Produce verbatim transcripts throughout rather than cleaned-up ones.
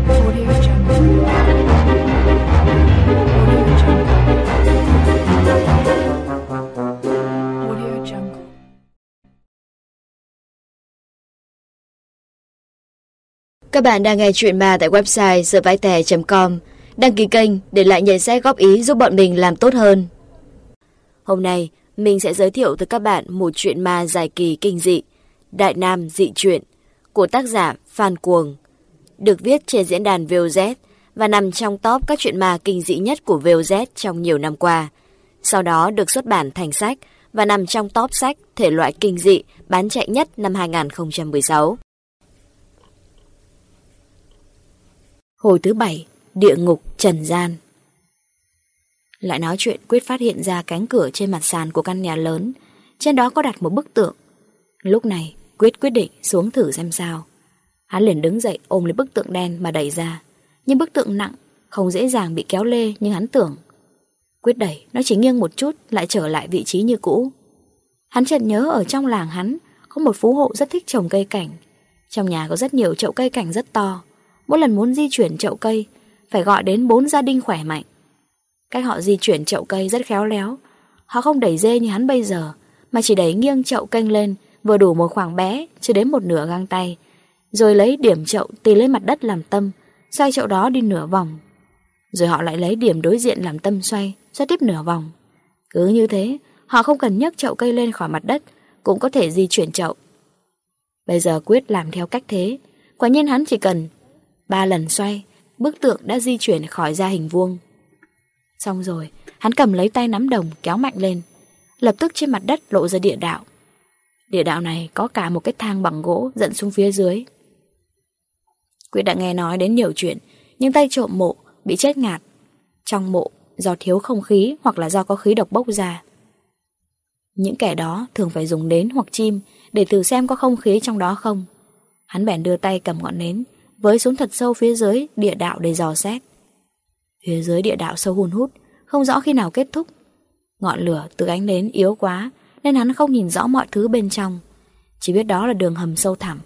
Audio Jungle. Audio Jungle. Audio Jungle. Các bạn đang nghe truyện ma tại website giờ vai tè chấm com. Đăng ký kênh để lại nhận xét góp ý giúp bọn mình làm tốt hơn. Hôm nay mình sẽ giới thiệu tới các bạn một truyện ma dài kỳ kinh dị, Đại Nam Dị Truyện của tác giả Phan Cuồng, được viết trên diễn đàn vê o zét và nằm trong top các truyện ma kinh dị nhất của vê o zét trong nhiều năm qua. Sau đó được xuất bản thành sách và nằm trong top sách thể loại kinh dị bán chạy nhất năm hai không một sáu. Hồi thứ bảy, địa ngục trần gian. Lại nói chuyện, Quyết phát hiện ra cánh cửa trên mặt sàn của căn nhà lớn. Trên đó có đặt một bức tượng. Lúc này Quyết quyết định xuống thử xem sao. Hắn liền đứng dậy ôm lấy bức tượng đen mà đẩy ra. Nhưng bức tượng nặng, không dễ dàng bị kéo lê như hắn tưởng. Quyết đẩy, nó chỉ nghiêng một chút lại trở lại vị trí như cũ. Hắn chợt nhớ ở trong làng hắn có một phú hộ rất thích trồng cây cảnh. Trong nhà có rất nhiều chậu cây cảnh rất to. Mỗi lần muốn di chuyển chậu cây phải gọi đến bốn gia đình khỏe mạnh. Cách họ di chuyển chậu cây rất khéo léo. Họ không đẩy dê như hắn bây giờ, mà chỉ đẩy nghiêng chậu kênh lên vừa đủ một khoảng bé, chưa đến một nửa gang tay, rồi lấy điểm chậu tì lên mặt đất làm tâm, xoay chậu đó đi nửa vòng. Rồi họ lại lấy điểm đối diện làm tâm xoay, xoay tiếp nửa vòng. Cứ như thế, họ không cần nhấc chậu cây lên khỏi mặt đất cũng có thể di chuyển chậu. Bây giờ Quyết làm theo cách thế. Quả nhiên hắn chỉ cần ba lần xoay, bức tượng đã di chuyển khỏi ra hình vuông. Xong rồi, hắn cầm lấy tay nắm đồng kéo mạnh lên. Lập tức trên mặt đất lộ ra địa đạo. Địa đạo này có cả một cái thang bằng gỗ dẫn xuống phía dưới. Quyết đã nghe nói đến nhiều chuyện, nhưng tay trộm mộ bị chết ngạt trong mộ do thiếu không khí hoặc là do có khí độc bốc ra. Những kẻ đó thường phải dùng nến hoặc chim để thử xem có không khí trong đó không. Hắn bèn đưa tay cầm ngọn nến với xuống thật sâu phía dưới địa đạo để dò xét. Phía dưới địa đạo sâu hun hút, không rõ khi nào kết thúc. Ngọn lửa từ ánh nến yếu quá nên hắn không nhìn rõ mọi thứ bên trong, chỉ biết đó là đường hầm sâu thẳm.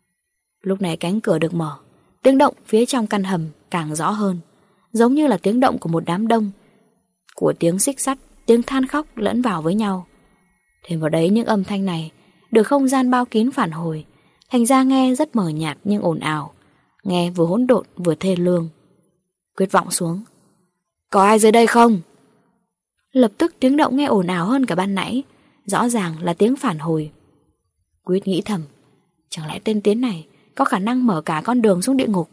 Lúc này cánh cửa được mở, tiếng động phía trong căn hầm càng rõ hơn, giống như là tiếng động của một đám đông, của tiếng xích sắt, tiếng than khóc lẫn vào với nhau. Thêm vào đấy những âm thanh này được không gian bao kín phản hồi, thành ra nghe rất mờ nhạt nhưng ồn ào, nghe vừa hỗn độn vừa thê lương. Quyết vọng xuống. Có ai dưới đây không? Lập tức tiếng động nghe ồn ào hơn cả ban nãy, rõ ràng là tiếng phản hồi. Quyết nghĩ thầm, chẳng lẽ tên Tiến này có khả năng mở cả con đường xuống địa ngục?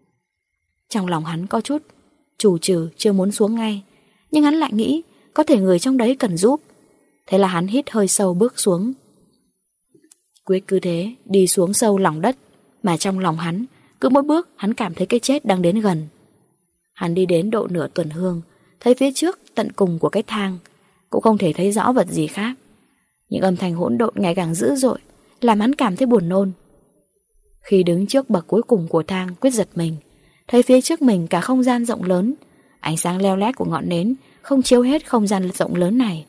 Trong lòng hắn có chút chù trừ chưa muốn xuống ngay, nhưng hắn lại nghĩ có thể người trong đấy cần giúp. Thế là hắn hít hơi sâu bước xuống. Quyết cứ thế đi xuống sâu lòng đất, mà trong lòng hắn cứ mỗi bước hắn cảm thấy cái chết đang đến gần. Hắn đi đến độ nửa tuần hương, thấy phía trước tận cùng của cái thang cũng không thể thấy rõ vật gì khác. Những âm thanh hỗn độn ngày càng dữ dội làm hắn cảm thấy buồn nôn. Khi đứng trước bậc cuối cùng của thang, Quyết giật mình, thấy phía trước mình cả không gian rộng lớn. Ánh sáng leo lét của ngọn nến không chiếu hết không gian rộng lớn này.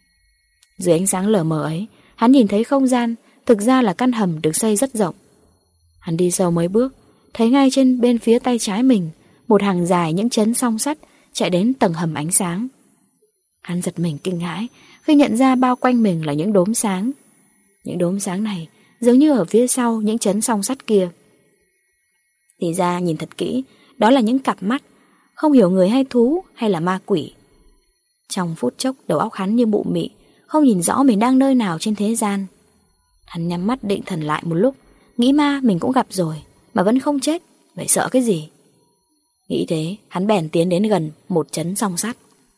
Dưới ánh sáng lờ mờ ấy, hắn nhìn thấy không gian thực ra là căn hầm được xây rất rộng. Hắn đi sâu mấy bước, thấy ngay trên bên phía tay trái mình một hàng dài những chấn song sắt chạy đến tầng hầm ánh sáng. Hắn giật mình kinh hãi khi nhận ra bao quanh mình là những đốm sáng. Những đốm sáng này giống như ở phía sau những chấn song sắt kia. Thì ra nhìn thật kỹ, đó là những cặp mắt, không hiểu người hay thú hay là ma quỷ. Trong phút chốc đầu óc hắn như mụ mị, không nhìn rõ mình đang nơi nào trên thế gian. Hắn nhắm mắt định thần lại một lúc, nghĩ ma mình cũng gặp rồi mà vẫn không chết, vậy sợ cái gì? Nghĩ thế, hắn bèn tiến đến gần một chấn song sắt.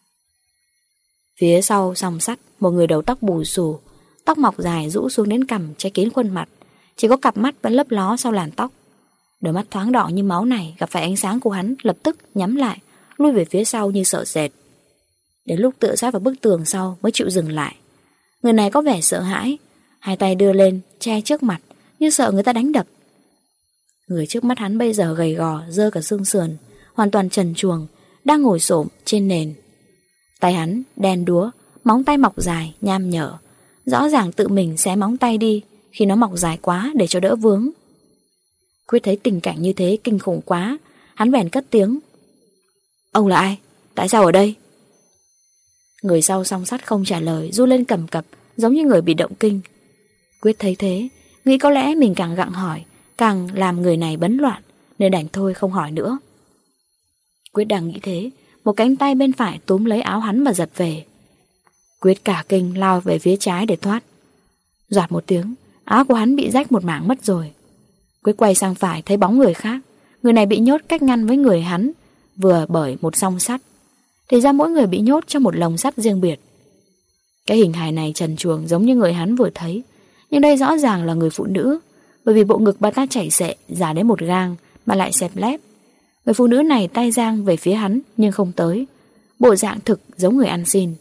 Phía sau song sắt, một người đầu tóc bù xù, tóc mọc dài rũ xuống đến cằm che kín khuôn mặt, chỉ có cặp mắt vẫn lấp ló sau làn tóc. Đôi mắt thoáng đỏ như máu này gặp phải ánh sáng của hắn lập tức nhắm lại, lui về phía sau như sợ sệt. Đến lúc tựa sát vào bức tường sau mới chịu dừng lại. Người này có vẻ sợ hãi, hai tay đưa lên che trước mặt như sợ người ta đánh đập. Người trước mắt hắn bây giờ gầy gò, dơ cả xương sườn, hoàn toàn trần truồng, đang ngồi xổm trên nền. Tay hắn đen đúa, móng tay mọc dài, nham nhở, rõ ràng tự mình xé móng tay đi khi nó mọc dài quá để cho đỡ vướng. Quyết thấy tình cảnh như thế kinh khủng quá, Hắn bèn cất tiếng: Ông là ai? Tại sao ở đây? Người sau song sắt không trả lời, du lên cầm cập, giống như người bị động kinh. Quyết thấy thế, nghĩ có lẽ mình càng gặng hỏi, càng làm người này bấn loạn, nên đành thôi không hỏi nữa. Quyết đang nghĩ thế, một cánh tay bên phải túm lấy áo hắn mà giật về. Quyết cả kinh lao về phía trái để thoát. Doạt một tiếng, áo của hắn bị rách một mảng mất rồi. Quyết quay sang phải thấy bóng người khác. Người này bị nhốt cách ngăn với người hắn vừa bởi một song sắt. Thì ra mỗi người bị nhốt trong một lồng sắt riêng biệt. Cái hình hài này trần truồng giống như người hắn vừa thấy, nhưng đây rõ ràng là người phụ nữ, bởi vì bộ ngực bà ta chảy xệ giả đến một gang mà lại xẹp lép. Người phụ nữ này tay giang về phía hắn nhưng không tới, bộ dạng thực giống người ăn xin.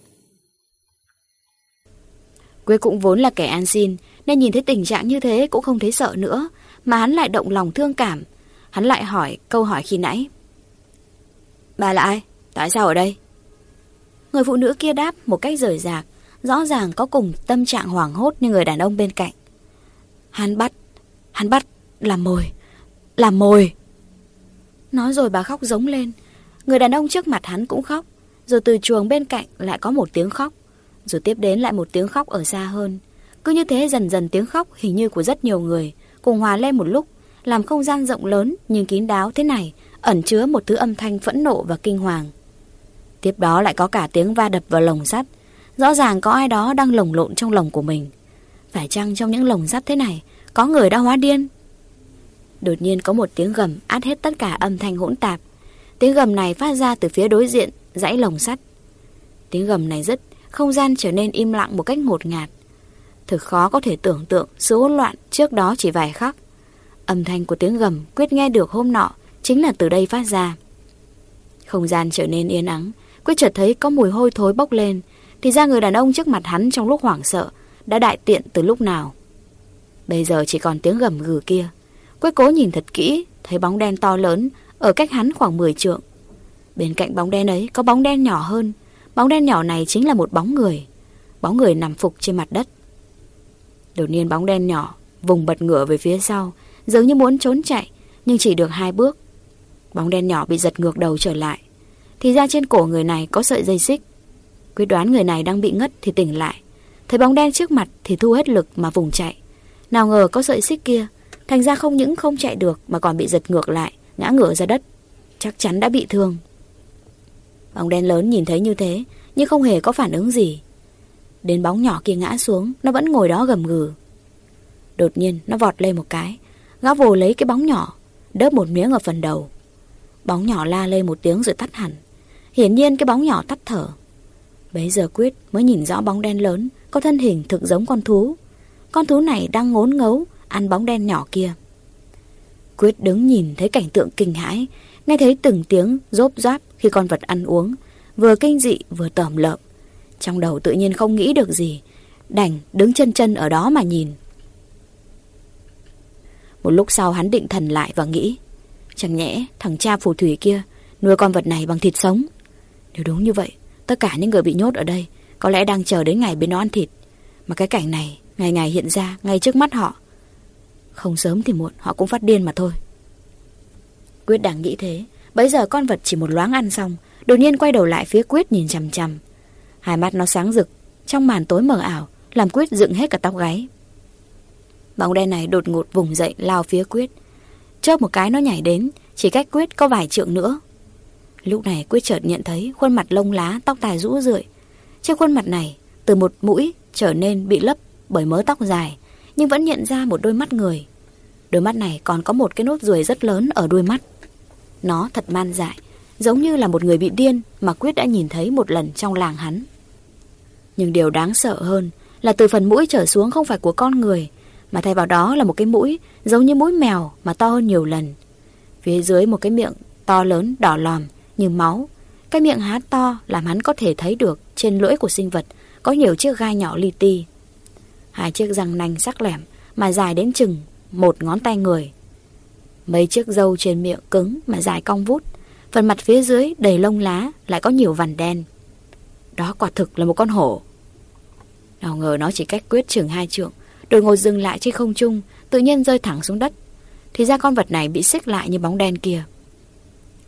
Quyết cũng vốn là kẻ ăn xin, nên nhìn thấy tình trạng như thế cũng không thấy sợ nữa, mà hắn lại động lòng thương cảm. Hắn lại hỏi câu hỏi khi nãy: Bà là ai? Tại sao ở đây? Người phụ nữ kia đáp một cách rời rạc, rõ ràng có cùng tâm trạng hoảng hốt như người đàn ông bên cạnh. Hắn bắt, hắn bắt, làm mồi, làm mồi. Nói rồi bà khóc giống lên. Người đàn ông trước mặt hắn cũng khóc. Rồi từ chuồng bên cạnh lại có một tiếng khóc. Rồi tiếp đến lại một tiếng khóc ở xa hơn. Cứ như thế dần dần tiếng khóc hình như của rất nhiều người cùng hòa lên một lúc, làm không gian rộng lớn nhưng kín đáo thế này ẩn chứa một thứ âm thanh phẫn nộ và kinh hoàng. Tiếp đó lại có cả tiếng va đập vào lồng sắt. Rõ ràng có ai đó đang lồng lộn trong lồng của mình. Phải chăng trong những lồng sắt thế này có người đã hóa điên? Đột nhiên có một tiếng gầm át hết tất cả âm thanh hỗn tạp. Tiếng gầm này phát ra từ phía đối diện dãy lồng sắt. Tiếng gầm này dứt, không gian trở nên im lặng một cách ngột ngạt. Thực khó có thể tưởng tượng sự hỗn loạn trước đó chỉ vài khắc. Âm thanh của tiếng gầm Quyết nghe được hôm nọ chính là từ đây phát ra. Không gian trở nên yên ắng. Quyết chợt thấy có mùi hôi thối bốc lên. Thì ra người đàn ông trước mặt hắn trong lúc hoảng sợ đã đại tiện từ lúc nào. Bây giờ chỉ còn tiếng gầm gừ kia. Quyết cố nhìn thật kỹ, thấy bóng đen to lớn ở cách hắn khoảng mười trượng. Bên cạnh bóng đen ấy có bóng đen nhỏ hơn. Bóng đen nhỏ này chính là một bóng người. Bóng người nằm phục trên mặt đất. Đột nhiên bóng đen nhỏ vùng bật ngửa về phía sau, dường như muốn trốn chạy, nhưng chỉ được hai bước. Bóng đen nhỏ bị giật ngược đầu trở lại. Thì ra trên cổ người này có sợi dây xích. Quyết đoán người này đang bị ngất thì tỉnh lại. Thấy bóng đen trước mặt thì thu hết lực mà vùng chạy. Nào ngờ có sợi xích kia, thành ra không những không chạy được mà còn bị giật ngược lại, ngã ngửa ra đất. Chắc chắn đã bị thương. Bóng đen lớn nhìn thấy như thế nhưng không hề có phản ứng gì. Đến bóng nhỏ kia ngã xuống, nó vẫn ngồi đó gầm gừ. Đột nhiên nó vọt lên một cái, gã vồ lấy cái bóng nhỏ, đớp một miếng ở phần đầu. Bóng nhỏ la lên một tiếng rồi tắt hẳn. Hiển nhiên cái bóng nhỏ tắt thở. Bấy giờ Quyết mới nhìn rõ bóng đen lớn có thân hình thực giống con thú. Con thú này đang ngốn ngấu ăn bóng đen nhỏ kia. Quyết đứng nhìn thấy cảnh tượng kinh hãi, nghe thấy từng tiếng rốp ráp khi con vật ăn uống, vừa kinh dị vừa tởm lợm. Trong đầu tự nhiên không nghĩ được gì, đành đứng chân chân ở đó mà nhìn. Một lúc sau hắn định thần lại và nghĩ, chẳng nhẽ thằng cha phù thủy kia nuôi con vật này bằng thịt sống? Nếu đúng như vậy, tất cả những người bị nhốt ở đây có lẽ đang chờ đến ngày bên nó ăn thịt. Mà cái cảnh này ngày ngày hiện ra ngay trước mắt họ. Không sớm thì muộn họ cũng phát điên mà thôi. Quyết đang nghĩ thế, bấy giờ con vật chỉ một loáng ăn xong, đột nhiên quay đầu lại phía Quyết nhìn chằm chằm. Hai mắt nó sáng rực trong màn tối mờ ảo, làm Quyết dựng hết cả tóc gáy. Bóng đen này đột ngột vùng dậy lao phía Quyết. Chớp một cái nó nhảy đến, chỉ cách Quyết có vài trượng nữa. Lúc này Quyết chợt nhận thấy khuôn mặt lông lá, tóc tai rũ rượi. Trên khuôn mặt này, từ một mũi trở nên bị lấp bởi mớ tóc dài, nhưng vẫn nhận ra một đôi mắt người. Đôi mắt này còn có một cái nốt ruồi rất lớn ở đuôi mắt. Nó thật man dại, giống như là một người bị điên mà Quyết đã nhìn thấy một lần trong làng hắn. Nhưng điều đáng sợ hơn là từ phần mũi trở xuống không phải của con người, mà thay vào đó là một cái mũi giống như mũi mèo mà to hơn nhiều lần. Phía dưới một cái miệng to lớn đỏ lòm như máu. Cái miệng há to làm hắn có thể thấy được trên lưỡi của sinh vật có nhiều chiếc gai nhỏ li ti. Hai chiếc răng nanh sắc lẻm mà dài đến chừng một ngón tay người. Mấy chiếc râu trên miệng cứng mà dài cong vút. Phần mặt phía dưới đầy lông lá lại có nhiều vằn đen. Đó quả thực là một con hổ. Nào ngờ nó chỉ cách Quyết chừng hai trượng, đột ngột dừng lại trên không trung, tự nhiên rơi thẳng xuống đất. Thì ra con vật này bị xích lại như bóng đen kia.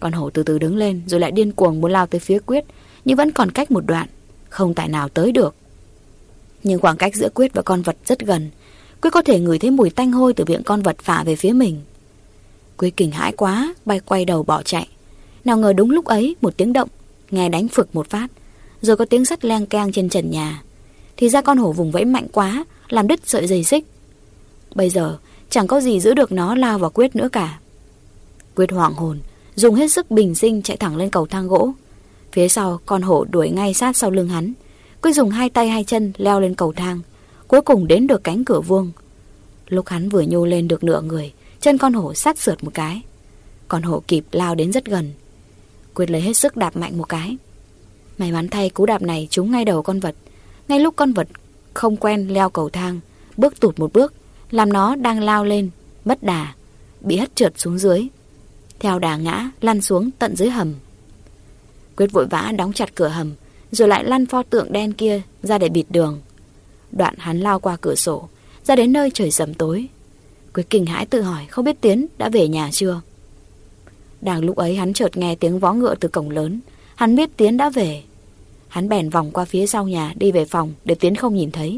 Con hổ từ từ đứng lên rồi lại điên cuồng muốn lao tới phía Quyết, nhưng vẫn còn cách một đoạn, không tài nào tới được. Nhưng khoảng cách giữa Quyết và con vật rất gần. Quyết có thể ngửi thấy mùi tanh hôi từ miệng con vật phả về phía mình. Quyết kinh hãi quá, bay quay đầu bỏ chạy. Nào ngờ đúng lúc ấy một tiếng động, nghe đánh phực một phát, rồi có tiếng sắt leng keng trên trần nhà. Thì ra con hổ vùng vẫy mạnh quá, làm đứt sợi dây xích. Bây giờ chẳng có gì giữ được nó lao vào Quyết nữa cả. Quyết hoảng hồn, dùng hết sức bình sinh chạy thẳng lên cầu thang gỗ. Phía sau con hổ đuổi ngay sát sau lưng hắn. Quyết dùng hai tay hai chân leo lên cầu thang, cuối cùng đến được cánh cửa vuông. Lúc hắn vừa nhô lên được nửa người, chân con hổ sát sượt một cái. Con hổ kịp lao đến rất gần. Quyết lấy hết sức đạp mạnh một cái. May mắn thay cú đạp này trúng ngay đầu con vật. Ngay lúc con vật không quen leo cầu thang, bước tụt một bước, làm nó đang lao lên mất đà, bị hất trượt xuống dưới, theo đà ngã lăn xuống tận dưới hầm. Quyết vội vã đóng chặt cửa hầm, rồi lại lăn pho tượng đen kia ra để bịt đường. Đoạn hắn lao qua cửa sổ, ra đến nơi trời sầm tối. Quyết kinh hãi tự hỏi không biết Tiến đã về nhà chưa. Đang lúc ấy hắn chợt nghe tiếng vó ngựa từ cổng lớn. Hắn biết Tiến đã về. Hắn bèn vòng qua phía sau nhà đi về phòng để Tiến không nhìn thấy.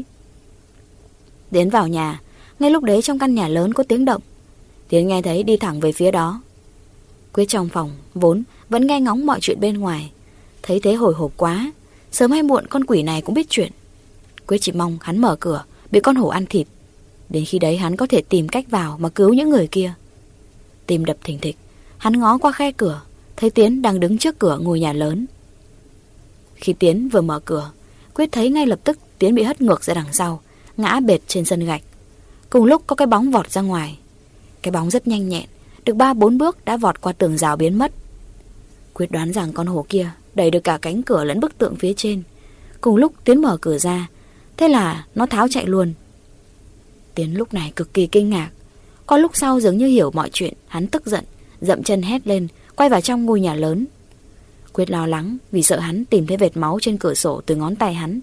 Tiến vào nhà. Ngay lúc đấy trong căn nhà lớn có tiếng động. Tiến nghe thấy đi thẳng về phía đó. Quyết trong phòng vốn vẫn nghe ngóng mọi chuyện bên ngoài, thấy thế hồi hộp quá. Sớm hay muộn con quỷ này cũng biết chuyện. Quyết chỉ mong hắn mở cửa, bị con hổ ăn thịt. Đến khi đấy hắn có thể tìm cách vào mà cứu những người kia. Tim đập thình thịch, hắn ngó qua khe cửa, thấy Tiến đang đứng trước cửa ngôi nhà lớn. Khi Tiến vừa mở cửa, Quyết thấy ngay lập tức Tiến bị hất ngược ra đằng sau, ngã bệt trên sân gạch. Cùng lúc có cái bóng vọt ra ngoài. Cái bóng rất nhanh nhẹn, được ba bốn bước đã vọt qua tường rào biến mất. Quyết đoán rằng con hổ kia đẩy được cả cánh cửa lẫn bức tượng phía trên. Cùng lúc Tiến mở cửa ra, thế là nó tháo chạy luôn. Tiến lúc này cực kỳ kinh ngạc. Có lúc sau dường như hiểu mọi chuyện, hắn tức giận, dậm chân hét lên, quay vào trong ngôi nhà lớn. Quyết lo lắng vì sợ hắn tìm thấy vệt máu trên cửa sổ từ ngón tay hắn.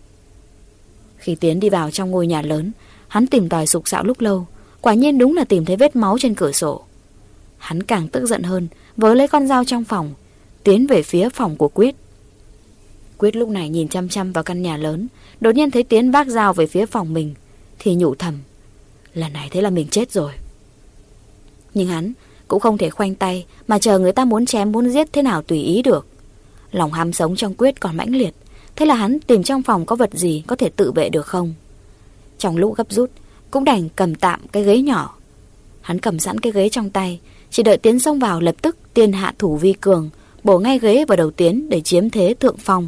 Khi Tiến đi vào trong ngôi nhà lớn, hắn tìm tòi sục sạo lúc lâu, quả nhiên đúng là tìm thấy vết máu trên cửa sổ. Hắn càng tức giận hơn, vớ lấy con dao trong phòng, tiến về phía phòng của Quyết. Quyết lúc này nhìn chăm chăm vào căn nhà lớn, đột nhiên thấy Tiến vác dao về phía phòng mình, thì nhủ thầm, lần này thế là mình chết rồi. Nhưng hắn cũng không thể khoanh tay mà chờ người ta muốn chém muốn giết thế nào tùy ý được. Lòng ham sống trong Quyết còn mãnh liệt, thế là hắn tìm trong phòng có vật gì có thể tự vệ được không. Trong lúc gấp rút cũng đành cầm tạm cái ghế nhỏ. Hắn cầm sẵn cái ghế trong tay, chỉ đợi Tiến xông vào lập tức tiên hạ thủ vi cường, bổ ngay ghế vào đầu Tiến để chiếm thế thượng phong.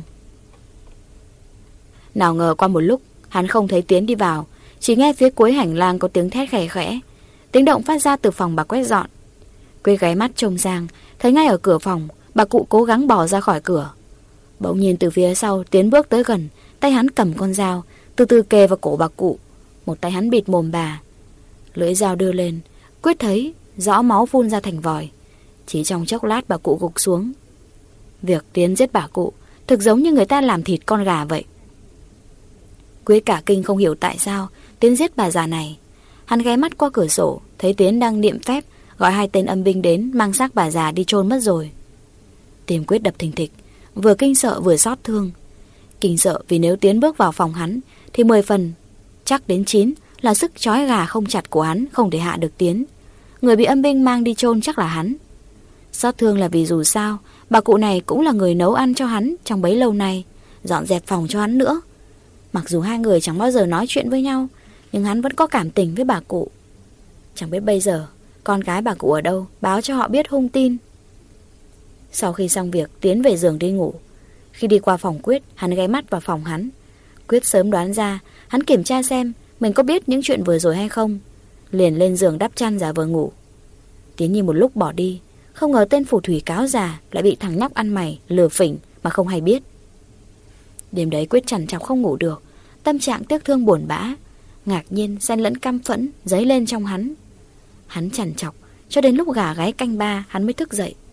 Nào ngờ qua một lúc hắn không thấy Tiến đi vào, chỉ nghe phía cuối hành lang có tiếng thét khẽ khẽ. Tiếng động phát ra từ phòng bà quét dọn. Quyết gáy mắt trông sang, thấy ngay ở cửa phòng bà cụ cố gắng bò ra khỏi cửa. Bỗng nhiên từ phía sau Tiến bước tới gần, tay hắn cầm con dao, từ từ kề vào cổ bà cụ, một tay hắn bịt mồm bà. Lưỡi dao đưa lên, Quyết thấy rõ máu phun ra thành vòi. Chỉ trong chốc lát bà cụ gục xuống. Việc Tiến giết bà cụ thực giống như người ta làm thịt con gà vậy. Quyết cả kinh không hiểu tại sao Tiến giết bà già này. Hắn ghé mắt qua cửa sổ, thấy Tiến đang niệm phép gọi hai tên âm binh đến mang xác bà già đi chôn mất rồi. Tim Quyết đập thình thịch, vừa kinh sợ vừa xót thương. Kinh sợ vì nếu Tiến bước vào phòng hắn thì mười phần chắc đến chín là sức trói gà không chặt của hắn không thể hạ được Tiến. Người bị âm binh mang đi chôn chắc là hắn. Xót thương là vì dù sao bà cụ này cũng là người nấu ăn cho hắn trong bấy lâu nay, dọn dẹp phòng cho hắn nữa. Mặc dù hai người chẳng bao giờ nói chuyện với nhau, nhưng hắn vẫn có cảm tình với bà cụ. Chẳng biết bây giờ con gái bà cụ ở đâu, báo cho họ biết hung tin. Sau khi xong việc, Tiến về giường đi ngủ. Khi đi qua phòng Quyết, hắn ghé mắt vào phòng hắn. Quyết sớm đoán ra, hắn kiểm tra xem mình có biết những chuyện vừa rồi hay không, liền lên giường đắp chăn giả vờ ngủ. Tiến nhìn một lúc bỏ đi, không ngờ tên phù thủy cáo già lại bị thằng nhóc ăn mày lừa phỉnh mà không hay biết. Đêm đấy Quyết trằn trọc không ngủ được, tâm trạng tiếc thương buồn bã, ngạc nhiên xen lẫn căm phẫn dấy lên trong hắn. Hắn trằn trọc cho đến lúc gà gáy canh ba hắn mới thức dậy.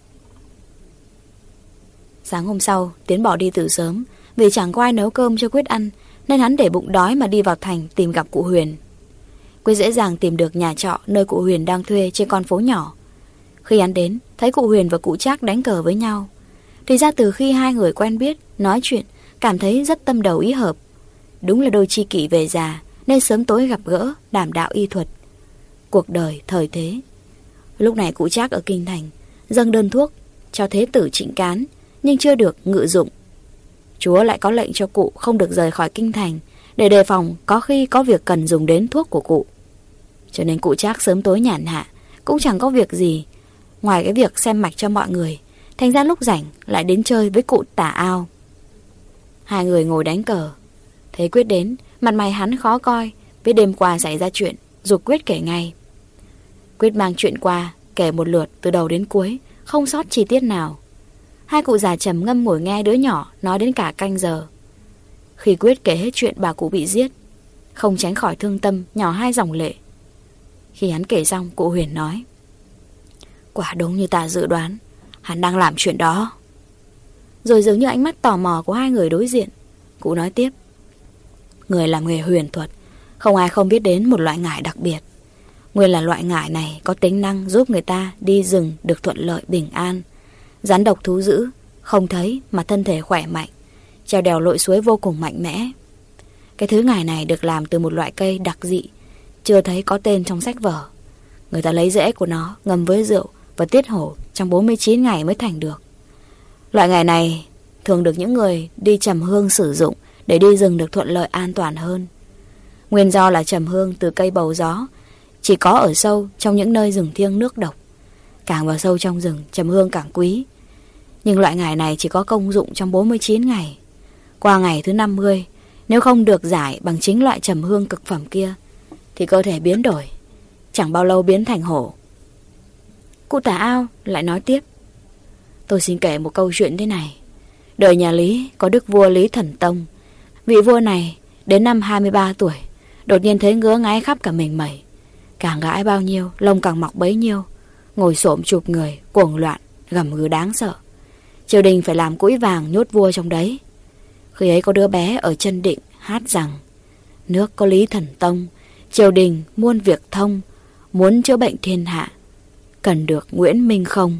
Sáng hôm sau Tiến bỏ đi từ sớm, vì chẳng có ai nấu cơm cho Quyết ăn, nên hắn để bụng đói mà đi vào thành tìm gặp cụ Huyền. Quyết dễ dàng tìm được nhà trọ nơi cụ Huyền đang thuê trên con phố nhỏ. Khi hắn đến, thấy cụ Huyền và cụ Trác đánh cờ với nhau. Thì ra từ khi hai người quen biết, nói chuyện, cảm thấy rất tâm đầu ý hợp. Đúng là đôi tri kỷ về già, nên sớm tối gặp gỡ, đảm đạo y thuật. Cuộc đời, thời thế. Lúc này cụ Trác ở kinh thành, dâng đơn thuốc cho thế tử Trịnh Cán, nhưng chưa được ngự dụng. Chúa lại có lệnh cho cụ không được rời khỏi kinh thành, để đề phòng có khi có việc cần dùng đến thuốc của cụ. Cho nên cụ Trác sớm tối nhàn hạ, cũng chẳng có việc gì ngoài cái việc xem mạch cho mọi người. Thành ra lúc rảnh lại đến chơi với cụ Tả Ao. Hai người ngồi đánh cờ. Thấy Quyết đến, mặt mày hắn khó coi, biết đêm qua xảy ra chuyện, giục Quyết kể ngay. Quyết mang chuyện qua, kể một lượt từ đầu đến cuối, không sót chi tiết nào. Hai cụ già trầm ngâm ngồi nghe đứa nhỏ nói đến cả canh giờ. Khi Quyết kể hết chuyện bà cụ bị giết, không tránh khỏi thương tâm, nhỏ hai dòng lệ. Khi hắn kể xong, cụ Huyền nói: quả đúng như ta dự đoán, hắn đang làm chuyện đó. Rồi dường như ánh mắt tò mò của hai người đối diện, cụ nói tiếp: người làm nghề huyền thuật, không ai không biết đến một loại ngải đặc biệt. Nguyên là loại ngải này có tính năng giúp người ta đi rừng được thuận lợi bình an. Rắn độc thú dữ, không thấy mà thân thể khỏe mạnh, trèo đèo lội suối vô cùng mạnh mẽ. Cái thứ ngải này được làm từ một loại cây đặc dị, chưa thấy có tên trong sách vở. Người ta lấy rễ của nó ngâm với rượu và tiết hổ trong bốn mươi chín ngày mới thành được. Loại ngải này thường được những người đi trầm hương sử dụng để đi rừng được thuận lợi an toàn hơn. Nguyên do là trầm hương từ cây bầu gió chỉ có ở sâu trong những nơi rừng thiêng nước độc. Càng vào sâu trong rừng, trầm hương càng quý. Nhưng loại ngải này chỉ có công dụng trong bốn mươi chín ngày. Qua ngày thứ năm mươi, nếu không được giải bằng chính loại trầm hương cực phẩm kia, thì cơ thể biến đổi, chẳng bao lâu biến thành hổ. Cụ Tả Ao lại nói tiếp: tôi xin kể một câu chuyện thế này. Đời nhà Lý có đức vua Lý Thần Tông. Vị vua này đến năm hai mươi ba tuổi, đột nhiên thấy ngứa ngáy khắp cả mình mẩy. Càng gãi bao nhiêu, lông càng mọc bấy nhiêu. Ngồi xổm chụp người, cuồng loạn, gầm gừ đáng sợ. Triều đình phải làm cũi vàng nhốt vua trong đấy. Khi ấy có đứa bé ở chân định hát rằng: nước có Lý Thần Tông, triều đình muôn việc thông, muốn chữa bệnh thiên hạ, cần được Nguyễn Minh không.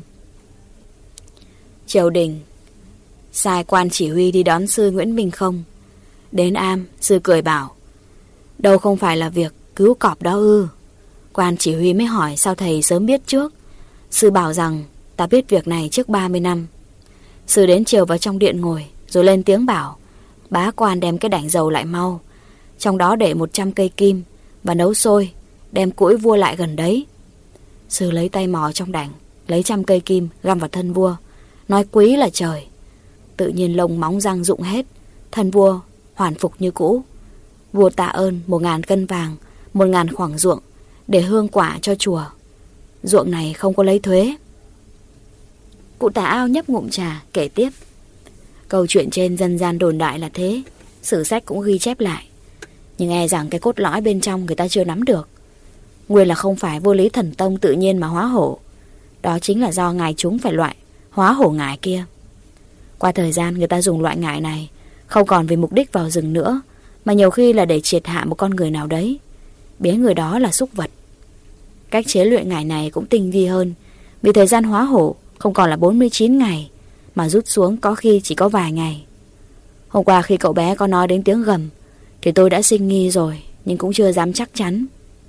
Triều đình sai quan chỉ huy đi đón sư Nguyễn Minh không. Đến am, sư cười bảo: đâu không phải là việc cứu cọp đó ư. Quan chỉ huy mới hỏi sao thầy sớm biết trước. Sư bảo rằng ta biết việc này trước ba mươi năm. Sư đến chiều vào trong điện ngồi, rồi lên tiếng bảo: bá quan đem cái đảnh dầu lại mau, trong đó để một trăm cây kim, và nấu sôi, đem cũi vua lại gần đấy. Sư lấy tay mò trong đảnh, lấy trăm cây kim găm vào thân vua, nói quý là trời. Tự nhiên lông móng răng rụng hết, thân vua hoàn phục như cũ. Vua tạ ơn một ngàn cân vàng, một ngàn khoảnh ruộng, để hương quả cho chùa. Ruộng này không có lấy thuế. Cụ Tả Ao nhấp ngụm trà kể tiếp: câu chuyện trên dân gian đồn đại là thế, sử sách cũng ghi chép lại, nhưng e rằng cái cốt lõi bên trong người ta chưa nắm được. Nguyên là không phải vua Lý Thần Tông tự nhiên mà hóa hổ, đó chính là do ngài chúng phải loại hóa hổ ngải kia. Qua thời gian người ta dùng loại ngải này không còn vì mục đích vào rừng nữa, mà nhiều khi là để triệt hạ một con người nào đấy, biến người đó là súc vật. Cách chế luyện ngải này cũng tinh vi hơn, vì thời gian hóa hổ không còn là bốn mươi chín ngày, mà rút xuống có khi chỉ có vài ngày. Hôm qua khi cậu bé có nói đến tiếng gầm thì tôi đã sinh nghi rồi, nhưng cũng chưa dám chắc chắn.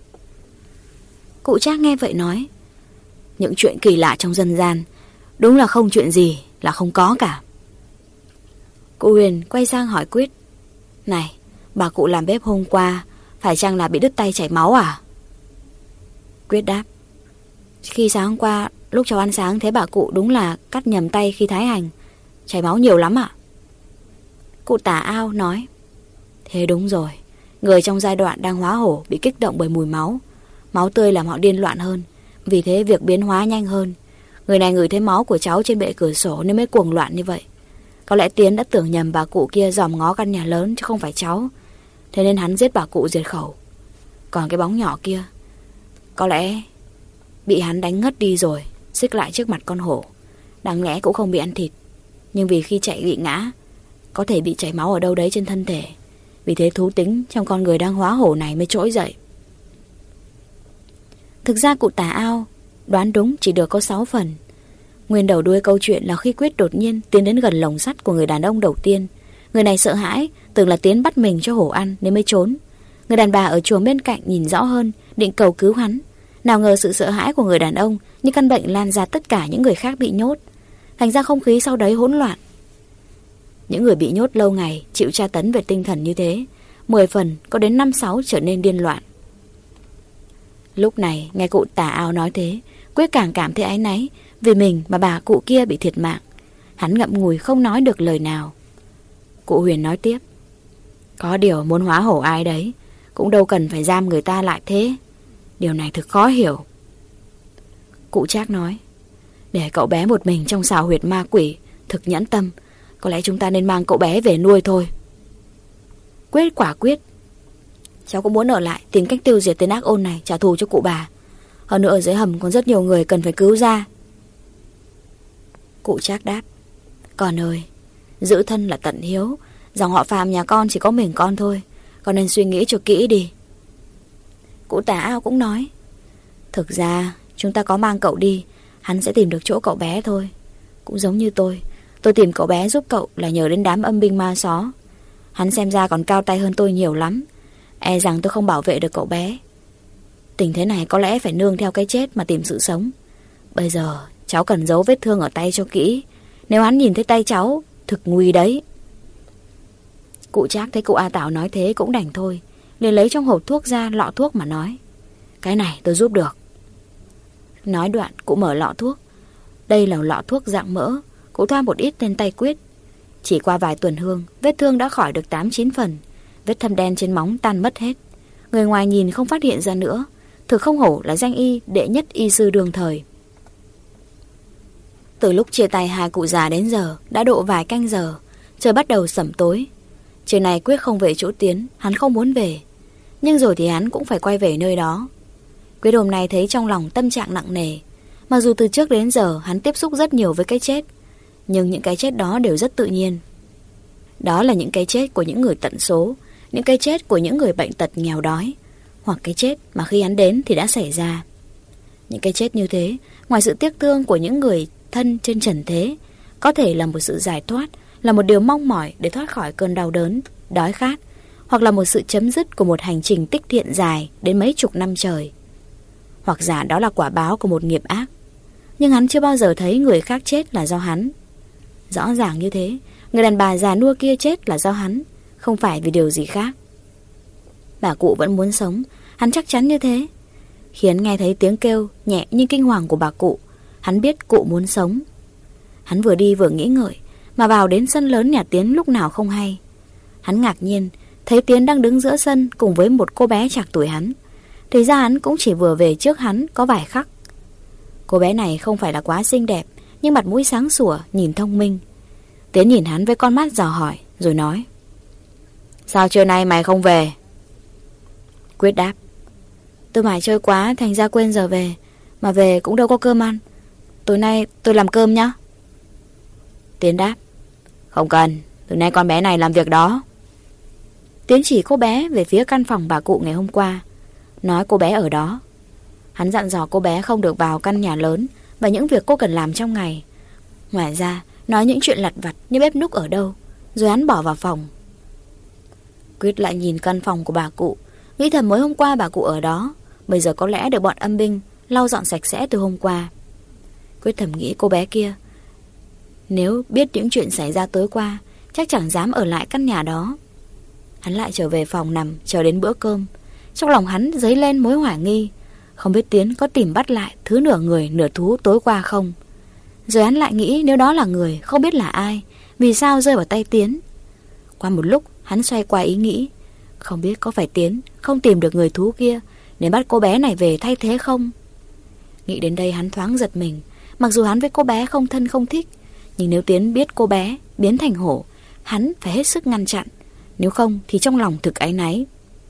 Cụ Trác nghe vậy nói: những chuyện kỳ lạ trong dân gian đúng là không chuyện gì là không có cả. Cụ Huyền quay sang hỏi Quyết: này, bà cụ làm bếp hôm qua phải chăng là bị đứt tay chảy máu à? Quyết đáp: khi sáng hôm qua lúc cháu ăn sáng thấy bà cụ đúng là cắt nhầm tay khi thái hành, chảy máu nhiều lắm ạ. Cụ Tả Ao nói: thế đúng rồi, người trong giai đoạn đang hóa hổ bị kích động bởi mùi máu, máu tươi làm họ điên loạn hơn, vì thế việc biến hóa nhanh hơn. Người này ngửi thấy máu của cháu trên bệ cửa sổ nên mới cuồng loạn như vậy. Có lẽ Tiến đã tưởng nhầm bà cụ kia dòm ngó căn nhà lớn chứ không phải cháu, thế nên hắn giết bà cụ diệt khẩu. Còn cái bóng nhỏ kia có lẽ bị hắn đánh ngất đi rồi, xích lại trước mặt con hổ. Đáng lẽ cũng không bị ăn thịt, nhưng vì khi chạy bị ngã, có thể bị chảy máu ở đâu đấy trên thân thể. Vì thế thú tính trong con người đang hóa hổ này mới trỗi dậy. Thực ra cụ Tả Ao đoán đúng chỉ được có sáu phần. Nguyên đầu đuôi câu chuyện là khi Quyết đột nhiên tiến đến gần lồng sắt của người đàn ông đầu tiên. Người này sợ hãi, tưởng là Tiến bắt mình cho hổ ăn nên mới trốn. Người đàn bà ở chuồng bên cạnh nhìn rõ hơn, định cầu cứu hắn. Nào ngờ sự sợ hãi của người đàn ông như căn bệnh lan ra tất cả những người khác bị nhốt. Thành ra không khí sau đấy hỗn loạn. Những người bị nhốt lâu ngày, chịu tra tấn về tinh thần như thế, mười phần có đến năm sáu trở nên điên loạn. Lúc này nghe cụ Tà Ao nói thế, Quyết càng cảm thấy áy náy vì mình mà bà cụ kia bị thiệt mạng. Hắn ngậm ngùi không nói được lời nào. Cụ Huyền nói tiếp: có điều muốn hóa hổ ai đấy cũng đâu cần phải giam người ta lại thế. Điều này thực khó hiểu. Cụ Trác nói: để cậu bé một mình trong xào huyệt ma quỷ thực nhẫn tâm. Có lẽ chúng ta nên mang cậu bé về nuôi thôi. Quyết quả quyết: cháu cũng muốn ở lại tìm cách tiêu diệt tên ác ôn này, trả thù cho cụ bà. Hơn nữa ở dưới hầm còn rất nhiều người cần phải cứu ra. Cụ Trác đáp: con ơi, giữ thân là tận hiếu. Dòng họ Phạm nhà con chỉ có mình con thôi, con nên suy nghĩ cho kỹ đi. Cụ Tà Ao cũng nói: thực ra chúng ta có mang cậu đi, hắn sẽ tìm được chỗ cậu bé thôi. Cũng giống như tôi, tôi tìm cậu bé giúp cậu là nhờ đến đám âm binh ma xó. Hắn xem ra còn cao tay hơn tôi nhiều lắm. E rằng tôi không bảo vệ được cậu bé. Tình thế này có lẽ phải nương theo cái chết mà tìm sự sống. Bây giờ cháu cần giấu vết thương ở tay cho kỹ. Nếu hắn nhìn thấy tay cháu, thực nguy đấy. Cụ Trác thấy cụ A Tảo nói thế cũng đành thôi, liền lấy trong hộp thuốc ra lọ thuốc mà nói: cái này tôi giúp được. Nói đoạn cụ mở lọ thuốc. Đây là lọ thuốc dạng mỡ. Cụ thoa một ít lên tay Quyết. Chỉ qua vài tuần hương, vết thương đã khỏi được tám chín phần. Vết thâm đen trên móng tan mất hết. Người ngoài nhìn không phát hiện ra nữa. Thực không hổ là danh y đệ nhất y sư đương thời. Từ lúc chia tay hai cụ già đến giờ đã độ vài canh giờ. Trời bắt đầu sẩm tối. Chiều này Quyết không về chỗ Tiến. Hắn không muốn về. Nhưng rồi thì hắn cũng phải quay về nơi đó. Quyết hôm nay thấy trong lòng tâm trạng nặng nề. Mặc dù từ trước đến giờ hắn tiếp xúc rất nhiều với cái chết, nhưng những cái chết đó đều rất tự nhiên. Đó là những cái chết của những người tận số, những cái chết của những người bệnh tật nghèo đói, hoặc cái chết mà khi hắn đến thì đã xảy ra. Những cái chết như thế, ngoài sự tiếc thương của những người thân trên trần thế, có thể là một sự giải thoát, là một điều mong mỏi để thoát khỏi cơn đau đớn, đói khát, hoặc là một sự chấm dứt của một hành trình tích thiện dài đến mấy chục năm trời. Hoặc giả đó là quả báo của một nghiệp ác. Nhưng hắn chưa bao giờ thấy người khác chết là do hắn. Rõ ràng như thế, người đàn bà già nua kia chết là do hắn, không phải vì điều gì khác. Bà cụ vẫn muốn sống, hắn chắc chắn như thế. Khiến nghe thấy tiếng kêu nhẹ nhưng kinh hoàng của bà cụ, hắn biết cụ muốn sống. Hắn vừa đi vừa nghĩ ngợi, mà vào đến sân lớn nhà Tiến lúc nào không hay. Hắn ngạc nhiên thấy Tiến đang đứng giữa sân cùng với một cô bé trạc tuổi hắn. Thì ra hắn cũng chỉ vừa về trước hắn có vài khắc. Cô bé này không phải là quá xinh đẹp, nhưng mặt mũi sáng sủa, nhìn thông minh. Tiến nhìn hắn với con mắt dò hỏi, rồi nói: sao trưa nay mày không về? Quyết đáp: tôi mải chơi quá thành ra quên giờ về. Mà về cũng đâu có cơm ăn. Tối nay tôi làm cơm nhá. Tiến đáp: không cần, từ nay con bé này làm việc đó. Tiến chỉ cô bé về phía căn phòng bà cụ ngày hôm qua, nói cô bé ở đó. Hắn dặn dò cô bé không được vào căn nhà lớn và những việc cô cần làm trong ngày. Ngoài ra nói những chuyện lặt vặt như bếp núc ở đâu, rồi hắn bỏ vào phòng. Quyết lại nhìn căn phòng của bà cụ, nghĩ thầm mới hôm qua bà cụ ở đó, bây giờ có lẽ được bọn âm binh lau dọn sạch sẽ từ hôm qua. Quyết thầm nghĩ cô bé kia nếu biết những chuyện xảy ra tối qua, chắc chẳng dám ở lại căn nhà đó. Hắn lại trở về phòng nằm chờ đến bữa cơm. Trong lòng hắn dấy lên mối hoài nghi, không biết Tiến có tìm bắt lại thứ nửa người nửa thú tối qua không. Rồi hắn lại nghĩ nếu đó là người, không biết là ai, vì sao rơi vào tay Tiến. Qua một lúc hắn xoay qua ý nghĩ, không biết có phải Tiến không tìm được người thú kia nên bắt cô bé này về thay thế không. Nghĩ đến đây hắn thoáng giật mình. Mặc dù hắn với cô bé không thân không thích, nhưng nếu Tiến biết cô bé biến thành hổ, hắn phải hết sức ngăn chặn. Nếu không thì trong lòng thực áy náy.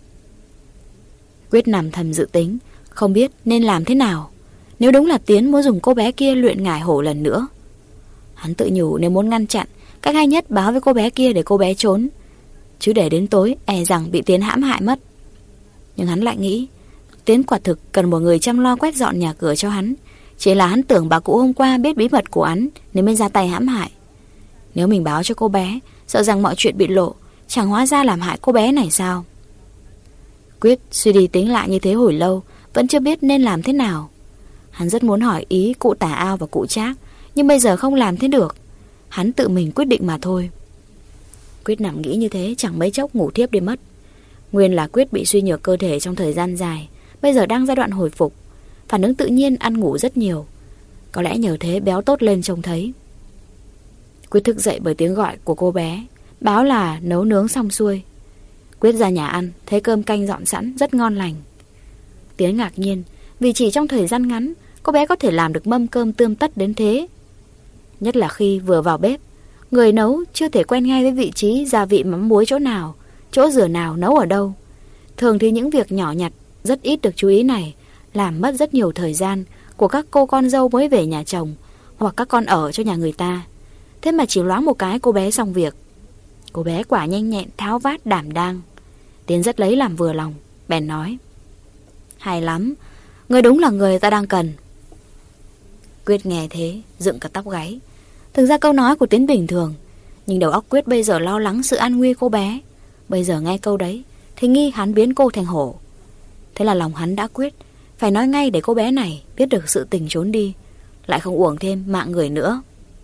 Quyết nằm thầm dự tính, không biết nên làm thế nào. Nếu đúng là Tiến muốn dùng cô bé kia luyện ngải hổ lần nữa. Hắn tự nhủ nếu muốn ngăn chặn, cách hay nhất báo với cô bé kia để cô bé trốn, chứ để đến tối e rằng bị Tiến hãm hại mất. Nhưng hắn lại nghĩ Tiến quả thực cần một người chăm lo quét dọn nhà cửa cho hắn, Chỉ là hắn tưởng bà cụ hôm qua biết bí mật của hắn nên mới ra tay hãm hại. Nếu mình báo cho cô bé, sợ rằng mọi chuyện bị lộ, chẳng hóa ra làm hại cô bé này sao? Quyết suy đi tính lại như thế hồi lâu, vẫn chưa biết nên làm thế nào. Hắn rất muốn hỏi ý cụ Tả Ao và cụ Trác, nhưng bây giờ không làm thế được. Hắn tự mình quyết định mà thôi. Quyết nằm nghĩ như thế, chẳng mấy chốc ngủ thiếp đi mất. Nguyên là Quyết bị suy nhược cơ thể trong thời gian dài, bây giờ đang giai đoạn hồi phục, phản ứng tự nhiên, ăn ngủ rất nhiều. Có lẽ nhờ thế béo tốt lên trông thấy. Quyết thức dậy bởi tiếng gọi của cô bé, báo là nấu nướng xong xuôi. Quyết ra nhà ăn, thấy cơm canh dọn sẵn rất ngon lành. Tiến ngạc nhiên vì chỉ trong thời gian ngắn cô bé có thể làm được mâm cơm tươm tất đến thế. Nhất là khi vừa vào bếp, người nấu chưa thể quen ngay với vị trí gia vị mắm muối chỗ nào, chỗ rửa nào, nấu ở đâu. Thường thì những việc nhỏ nhặt rất ít được chú ý này làm mất rất nhiều thời gian của các cô con dâu mới về nhà chồng hoặc các con ở cho nhà người ta. Thế mà chỉ loáng một cái cô bé xong việc. Cô bé quả nhanh nhẹn, tháo vát, đảm đang. Tiến rất lấy làm vừa lòng, bèn nói: hay lắm, người đúng là người ta đang cần. Quyết nghe thế dựng cả tóc gáy. Thực ra câu nói của Tiến bình thường, nhưng đầu óc Quyết bây giờ lo lắng sự an nguy cô bé. Bây giờ nghe câu đấy thì nghi hắn biến cô thành hổ. Thế là lòng hắn đã quyết phải nói ngay để cô bé này biết được sự tình trốn đi, lại không uổng thêm mạng người nữa.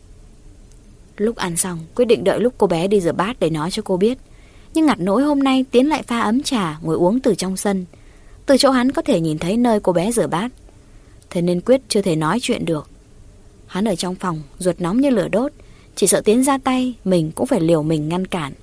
Lúc ăn xong, quyết định đợi lúc cô bé đi rửa bát để nói cho cô biết. Nhưng ngặt nỗi hôm nay Tiến lại pha ấm trà ngồi uống từ trong sân. Từ chỗ hắn có thể nhìn thấy nơi cô bé rửa bát. Thế nên Quyết chưa thể nói chuyện được. Hắn ở trong phòng ruột nóng như lửa đốt, chỉ sợ Tiến ra tay mình cũng phải liều mình ngăn cản.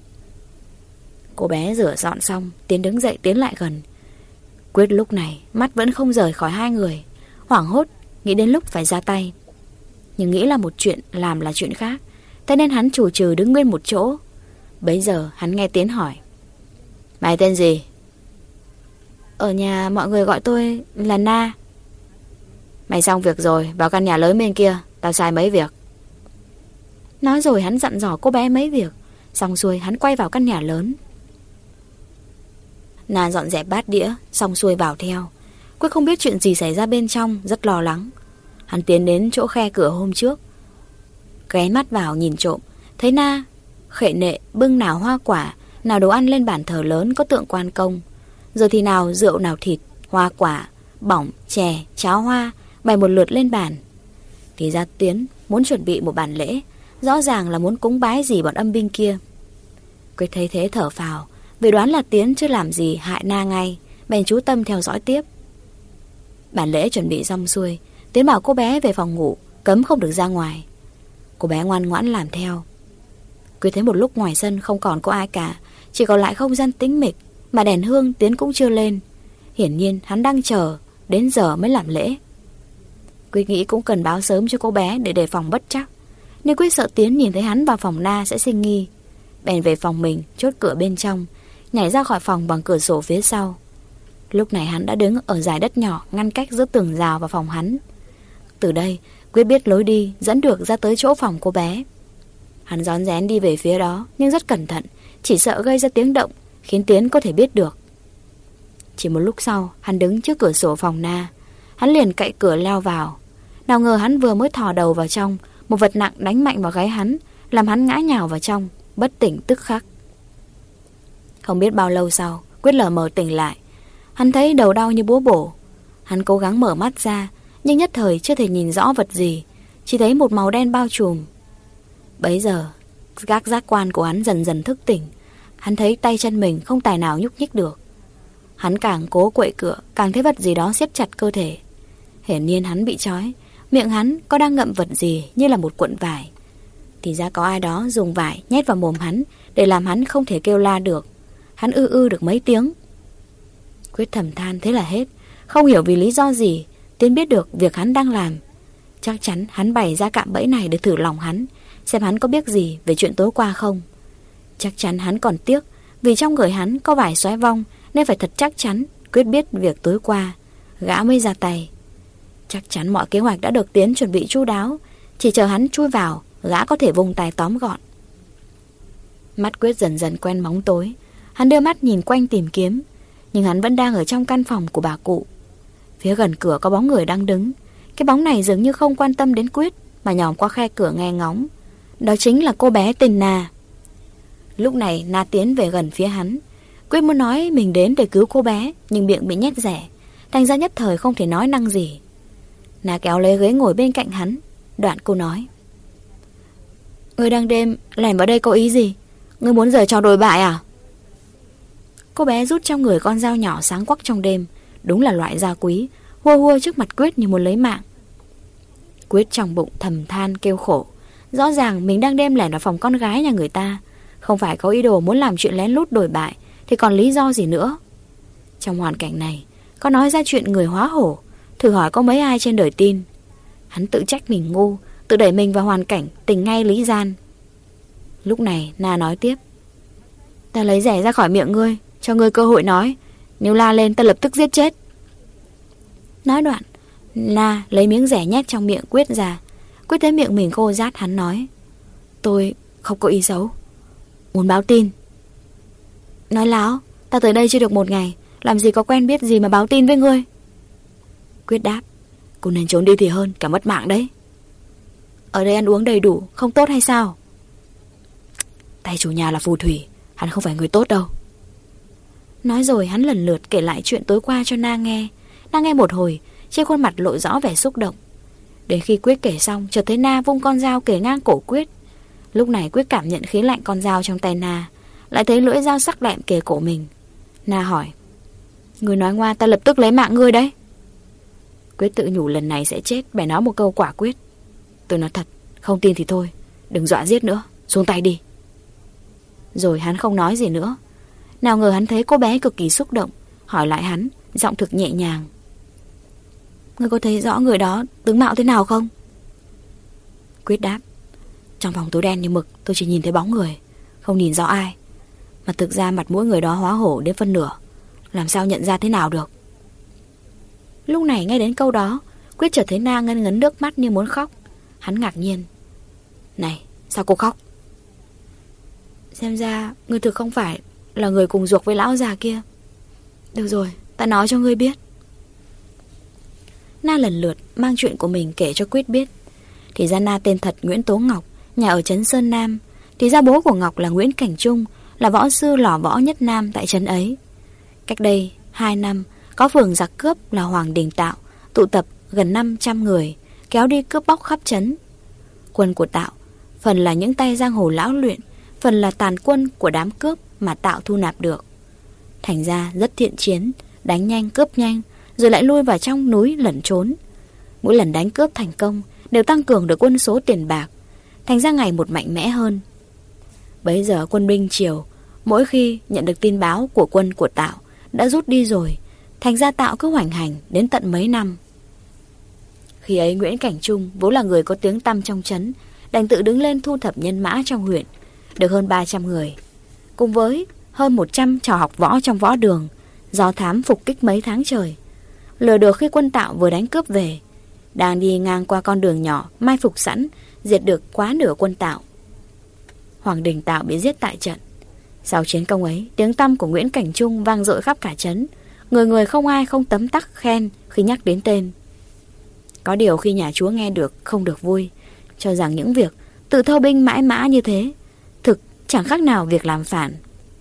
Cô bé rửa dọn xong, Tiến đứng dậy tiến lại gần. Quyết lúc này mắt vẫn không rời khỏi hai người, hoảng hốt nghĩ đến lúc phải ra tay. Nhưng nghĩ là một chuyện, làm là chuyện khác. Thế nên hắn chù chừ đứng nguyên một chỗ. Bấy giờ hắn nghe Tiến hỏi: mày tên gì? Ở nhà mọi người gọi tôi là Na. Mày xong việc rồi, vào căn nhà lớn bên kia, tao sai mấy việc. Nói rồi hắn dặn dò cô bé mấy việc. Xong xuôi hắn quay vào căn nhà lớn. Na dọn dẹp bát đĩa, xong xuôi vào theo. Quyết không biết chuyện gì xảy ra bên trong, rất lo lắng. Hắn tiến đến chỗ khe cửa hôm trước, ghé mắt vào nhìn trộm. Thấy Na khệ nệ bưng nào hoa quả, nào đồ ăn lên bàn thờ lớn có tượng Quan Công. Giờ thì nào rượu nào thịt, hoa quả, bỏng, chè, cháo hoa bày một lượt lên bàn. Thì ra Tiến muốn chuẩn bị một bàn lễ, rõ ràng là muốn cúng bái gì bọn âm binh kia. Quyết thấy thế thở phào, vì đoán là Tiến chưa làm gì hại Na ngay, bèn chú tâm theo dõi tiếp. Bàn lễ chuẩn bị xong xuôi, Tiến bảo cô bé về phòng ngủ, cấm không được ra ngoài. Cô bé ngoan ngoãn làm theo. Quyết thấy một lúc ngoài sân không còn có ai cả, chỉ còn lại không gian tĩnh mịch, mà đèn hương Tiến cũng chưa lên. Hiển nhiên hắn đang chờ đến giờ mới làm lễ. Quyết nghĩ cũng cần báo sớm cho cô bé để đề phòng bất trắc, nên Quyết sợ Tiến nhìn thấy hắn vào phòng Na sẽ sinh nghi, bèn về phòng mình chốt cửa bên trong, nhảy ra khỏi phòng bằng cửa sổ phía sau. Lúc này hắn đã đứng ở dải đất nhỏ ngăn cách giữa tường rào và phòng hắn. Từ đây Quyết biết lối đi dẫn được ra tới chỗ phòng cô bé. Hắn rón rén đi về phía đó, nhưng rất cẩn thận, chỉ sợ gây ra tiếng động khiến Tiến có thể biết được. Chỉ một lúc sau, hắn đứng trước cửa sổ phòng Na. Hắn liền cậy cửa leo vào. Nào ngờ hắn vừa mới thò đầu vào trong, một vật nặng đánh mạnh vào gáy hắn, làm hắn ngã nhào vào trong, bất tỉnh tức khắc. Không biết bao lâu sau, Quyết lờ mờ tỉnh lại. Hắn thấy đầu đau như búa bổ. Hắn cố gắng mở mắt ra, nhưng nhất thời chưa thể nhìn rõ vật gì, chỉ thấy một màu đen bao trùm. Bấy giờ các giác quan của hắn dần dần thức tỉnh. Hắn thấy tay chân mình không tài nào nhúc nhích được. Hắn càng cố quậy cửa, càng thấy vật gì đó siết chặt cơ thể. Hiển nhiên hắn bị trói. Miệng hắn có đang ngậm vật gì như là một cuộn vải. Thì ra có ai đó dùng vải nhét vào mồm hắn, để làm hắn không thể kêu la được. Hắn ư ư được mấy tiếng. Quyết thầm than thế là hết. Không hiểu vì lý do gì Tiến biết được việc hắn đang làm. Chắc chắn hắn bày ra cạm bẫy này để thử lòng hắn, xem hắn có biết gì về chuyện tối qua không. Chắc chắn hắn còn tiếc, vì trong người hắn có vải xóa vong, nên phải thật chắc chắn Quyết biết việc tối qua, gã mới ra tay. Chắc chắn mọi kế hoạch đã được Tiến chuẩn bị chu đáo, chỉ chờ hắn chui vào, gã có thể vung tay tóm gọn. Mắt Quyết dần dần quen bóng tối. Hắn đưa mắt nhìn quanh tìm kiếm, nhưng hắn vẫn đang ở trong căn phòng của bà cụ. Phía gần cửa có bóng người đang đứng, Cái bóng này dường như không quan tâm đến Quyết, mà nhòm qua khe cửa nghe ngóng. Đó chính là cô bé tên Na. Lúc này Na tiến về gần phía hắn. Quyết muốn nói mình đến để cứu cô bé, nhưng miệng bị nhét rẻ, thành ra nhất thời không thể nói năng gì. Na kéo lấy ghế ngồi bên cạnh hắn. Đoạn cô nói: Ngươi đang đêm lẻn vào đây có ý gì? Ngươi muốn giở trò đồi bại à? Cô bé rút trong người con dao nhỏ sáng quắc trong đêm, đúng là loại dao quý, hua hua trước mặt Quyết như muốn lấy mạng. Quyết trong bụng thầm than kêu khổ. Rõ ràng mình đang đêm lẻn vào phòng con gái nhà người ta, không phải có ý đồ muốn làm chuyện lén lút đồi bại thì còn lý do gì nữa. Trong hoàn cảnh này, có nói ra chuyện người hóa hổ, thử hỏi có mấy ai trên đời tin. Hắn tự trách mình ngu, tự đẩy mình vào hoàn cảnh tình ngay lý gian. Lúc này Na nói tiếp: Ta lấy rẻ ra khỏi miệng ngươi, cho ngươi cơ hội nói. Nếu la lên ta lập tức giết chết. Nói đoạn, Na lấy miếng rẻ nhét trong miệng Quyết ra. Quyết thấy miệng mình khô rát, hắn nói: Tôi không có ý xấu, muốn báo tin. Nói láo, ta tới đây chưa được một ngày, làm gì có quen biết gì mà báo tin với ngươi. Quyết đáp: Cô nên trốn đi thì hơn, cả mất mạng đấy. Ở đây ăn uống đầy đủ, không tốt hay sao? Tay chủ nhà là phù thủy, hắn không phải người tốt đâu. Nói rồi hắn lần lượt kể lại chuyện tối qua cho Na nghe. Na nghe một hồi, trên khuôn mặt lộ rõ vẻ xúc động. Đến khi Quyết kể xong, chợt thấy Na vung con dao kề ngang cổ Quyết. Lúc này Quyết cảm nhận khí lạnh con dao trong tay Na, lại thấy lưỡi dao sắc lẹm kề cổ mình. Na hỏi: Ngươi nói ngoa, ta lập tức lấy mạng ngươi đấy. Quyết tự nhủ lần này sẽ chết, bèn nói một câu quả quyết: Tôi nói thật, không tin thì thôi, đừng dọa giết nữa, xuống tay đi. Rồi hắn không nói gì nữa. Nào ngờ hắn thấy cô bé cực kỳ xúc động, hỏi lại hắn, giọng thực nhẹ nhàng: Ngươi có thấy rõ người đó tướng mạo thế nào không? Quyết đáp: Trong phòng tối đen như mực, tôi chỉ nhìn thấy bóng người, không nhìn rõ ai. Mà thực ra mặt mũi người đó hóa hổ đến phân nửa, làm sao nhận ra thế nào được. Lúc này nghe đến câu đó, Quyết chợt thấy Na ngân ngấn nước mắt như muốn khóc. Hắn ngạc nhiên: Này, sao cô khóc? Xem ra ngươi thực không phải là người cùng ruột với lão già kia. Được rồi, ta nói cho ngươi biết. Na lần lượt mang chuyện của mình kể cho Quyết biết. Thì ra Na tên thật Nguyễn Tố Ngọc, nhà ở trấn Sơn Nam. Thì ra bố của Ngọc là Nguyễn Cảnh Trung, là võ sư lò võ nhất Nam tại trấn ấy. Cách đây hai năm, có phường giặc cướp là Hoàng Đình Tạo tụ tập gần năm trăm người, kéo đi cướp bóc khắp trấn. Quân của Tạo phần là những tay giang hồ lão luyện, phần là tàn quân của đám cướp mà Tạo thu nạp được. Thành ra rất thiện chiến, đánh nhanh cướp nhanh, rồi lại lui vào trong núi lẩn trốn. Mỗi lần đánh cướp thành công đều tăng cường được quân số tiền bạc, thành ra ngày một mạnh mẽ hơn. Bấy giờ quân binh Triều mỗi khi nhận được tin báo của quân của Tạo đã rút đi rồi, thành ra Tạo cứ hoành hành đến tận mấy năm. Khi ấy Nguyễn Cảnh Trung vốn là người có tiếng tăm trong trấn, đành tự đứng lên thu thập nhân mã trong huyện, được hơn ba trăm người, cùng với hơn một trăm trò học võ trong võ đường, do thám phục kích mấy tháng trời. Lừa được khi quân Tạo vừa đánh cướp về, đang đi ngang qua con đường nhỏ mai phục sẵn, diệt được quá nửa quân Tạo. Hoàng Đình Tạo bị giết tại trận. Sau chiến công ấy, tiếng tăm của Nguyễn Cảnh Trung vang dội khắp cả trấn, người người không ai không tấm tắc khen khi nhắc đến tên. Có điều khi nhà chúa nghe được không được vui, cho rằng những việc tự thâu binh mãi mã như thế thực chẳng khác nào việc làm phản.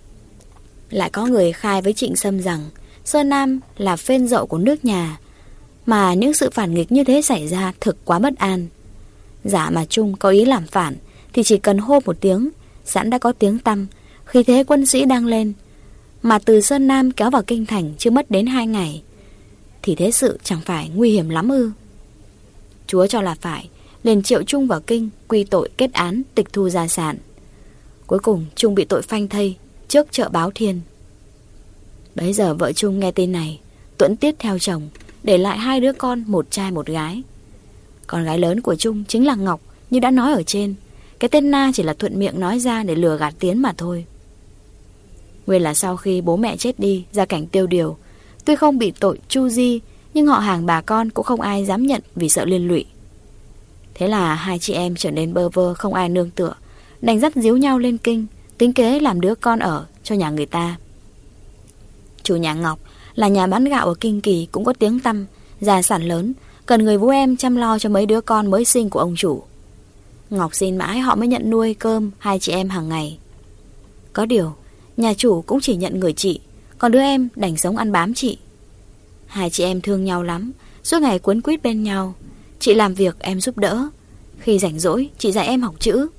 Lại có người khai với Trịnh Sâm rằng Sơn Nam là phên dậu của nước nhà, mà những sự phản nghịch như thế xảy ra thực quá bất an. Giả mà Trung có ý làm phản thì chỉ cần hô một tiếng, sẵn đã có tiếng tăm, khi thế quân sĩ đang lên. Mà từ Sơn Nam kéo vào kinh thành chưa mất đến hai ngày, thì thế sự chẳng phải nguy hiểm lắm ư? Chúa cho là phải, liền triệu Trung vào kinh, quy tội kết án, tịch thu gia sản. Cuối cùng Trung bị tội phanh thây trước chợ Báo Thiên. Bấy giờ vợ Trung nghe tin này, tuẫn tiết theo chồng, để lại hai đứa con, một trai một gái. Con gái lớn của Trung chính là Ngọc, như đã nói ở trên. Cái tên Na chỉ là thuận miệng nói ra để lừa gạt Tiến mà thôi. Nguyên là sau khi bố mẹ chết đi, gia cảnh tiêu điều, tuy không bị tội chu di, nhưng họ hàng bà con cũng không ai dám nhận vì sợ liên lụy. Thế là hai chị em trở nên bơ vơ, không ai nương tựa, đành dắt díu nhau lên kinh, tính kế làm đứa con ở cho nhà người ta. Chủ nhà Ngọc là nhà bán gạo ở Kinh Kỳ, cũng có tiếng tăm, gia sản lớn, cần người vũ em chăm lo cho mấy đứa con mới sinh của ông chủ. Ngọc xin mãi họ mới nhận nuôi cơm hai chị em hàng ngày. Có điều, nhà chủ cũng chỉ nhận người chị, còn đứa em đành sống ăn bám chị. Hai chị em thương nhau lắm, suốt ngày quấn quýt bên nhau. Chị làm việc em giúp đỡ, khi rảnh rỗi chị dạy em học chữ.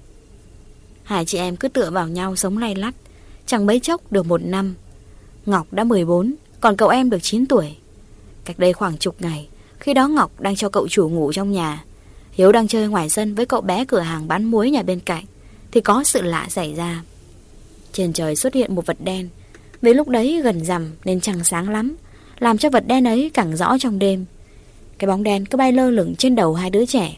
Hai chị em cứ tựa vào nhau sống lay lắt. Chẳng mấy chốc được một năm, Ngọc đã mười bốn, còn cậu em được chín tuổi. Cách đây khoảng chục ngày, khi đó Ngọc đang cho cậu chủ ngủ trong nhà, Hiếu đang chơi ngoài sân với cậu bé cửa hàng bán muối nhà bên cạnh, thì có sự lạ xảy ra. Trên trời xuất hiện một vật đen. Vì lúc đấy gần rằm nên trăng sáng lắm, làm cho vật đen ấy càng rõ trong đêm. Cái bóng đen cứ bay lơ lửng trên đầu hai đứa trẻ.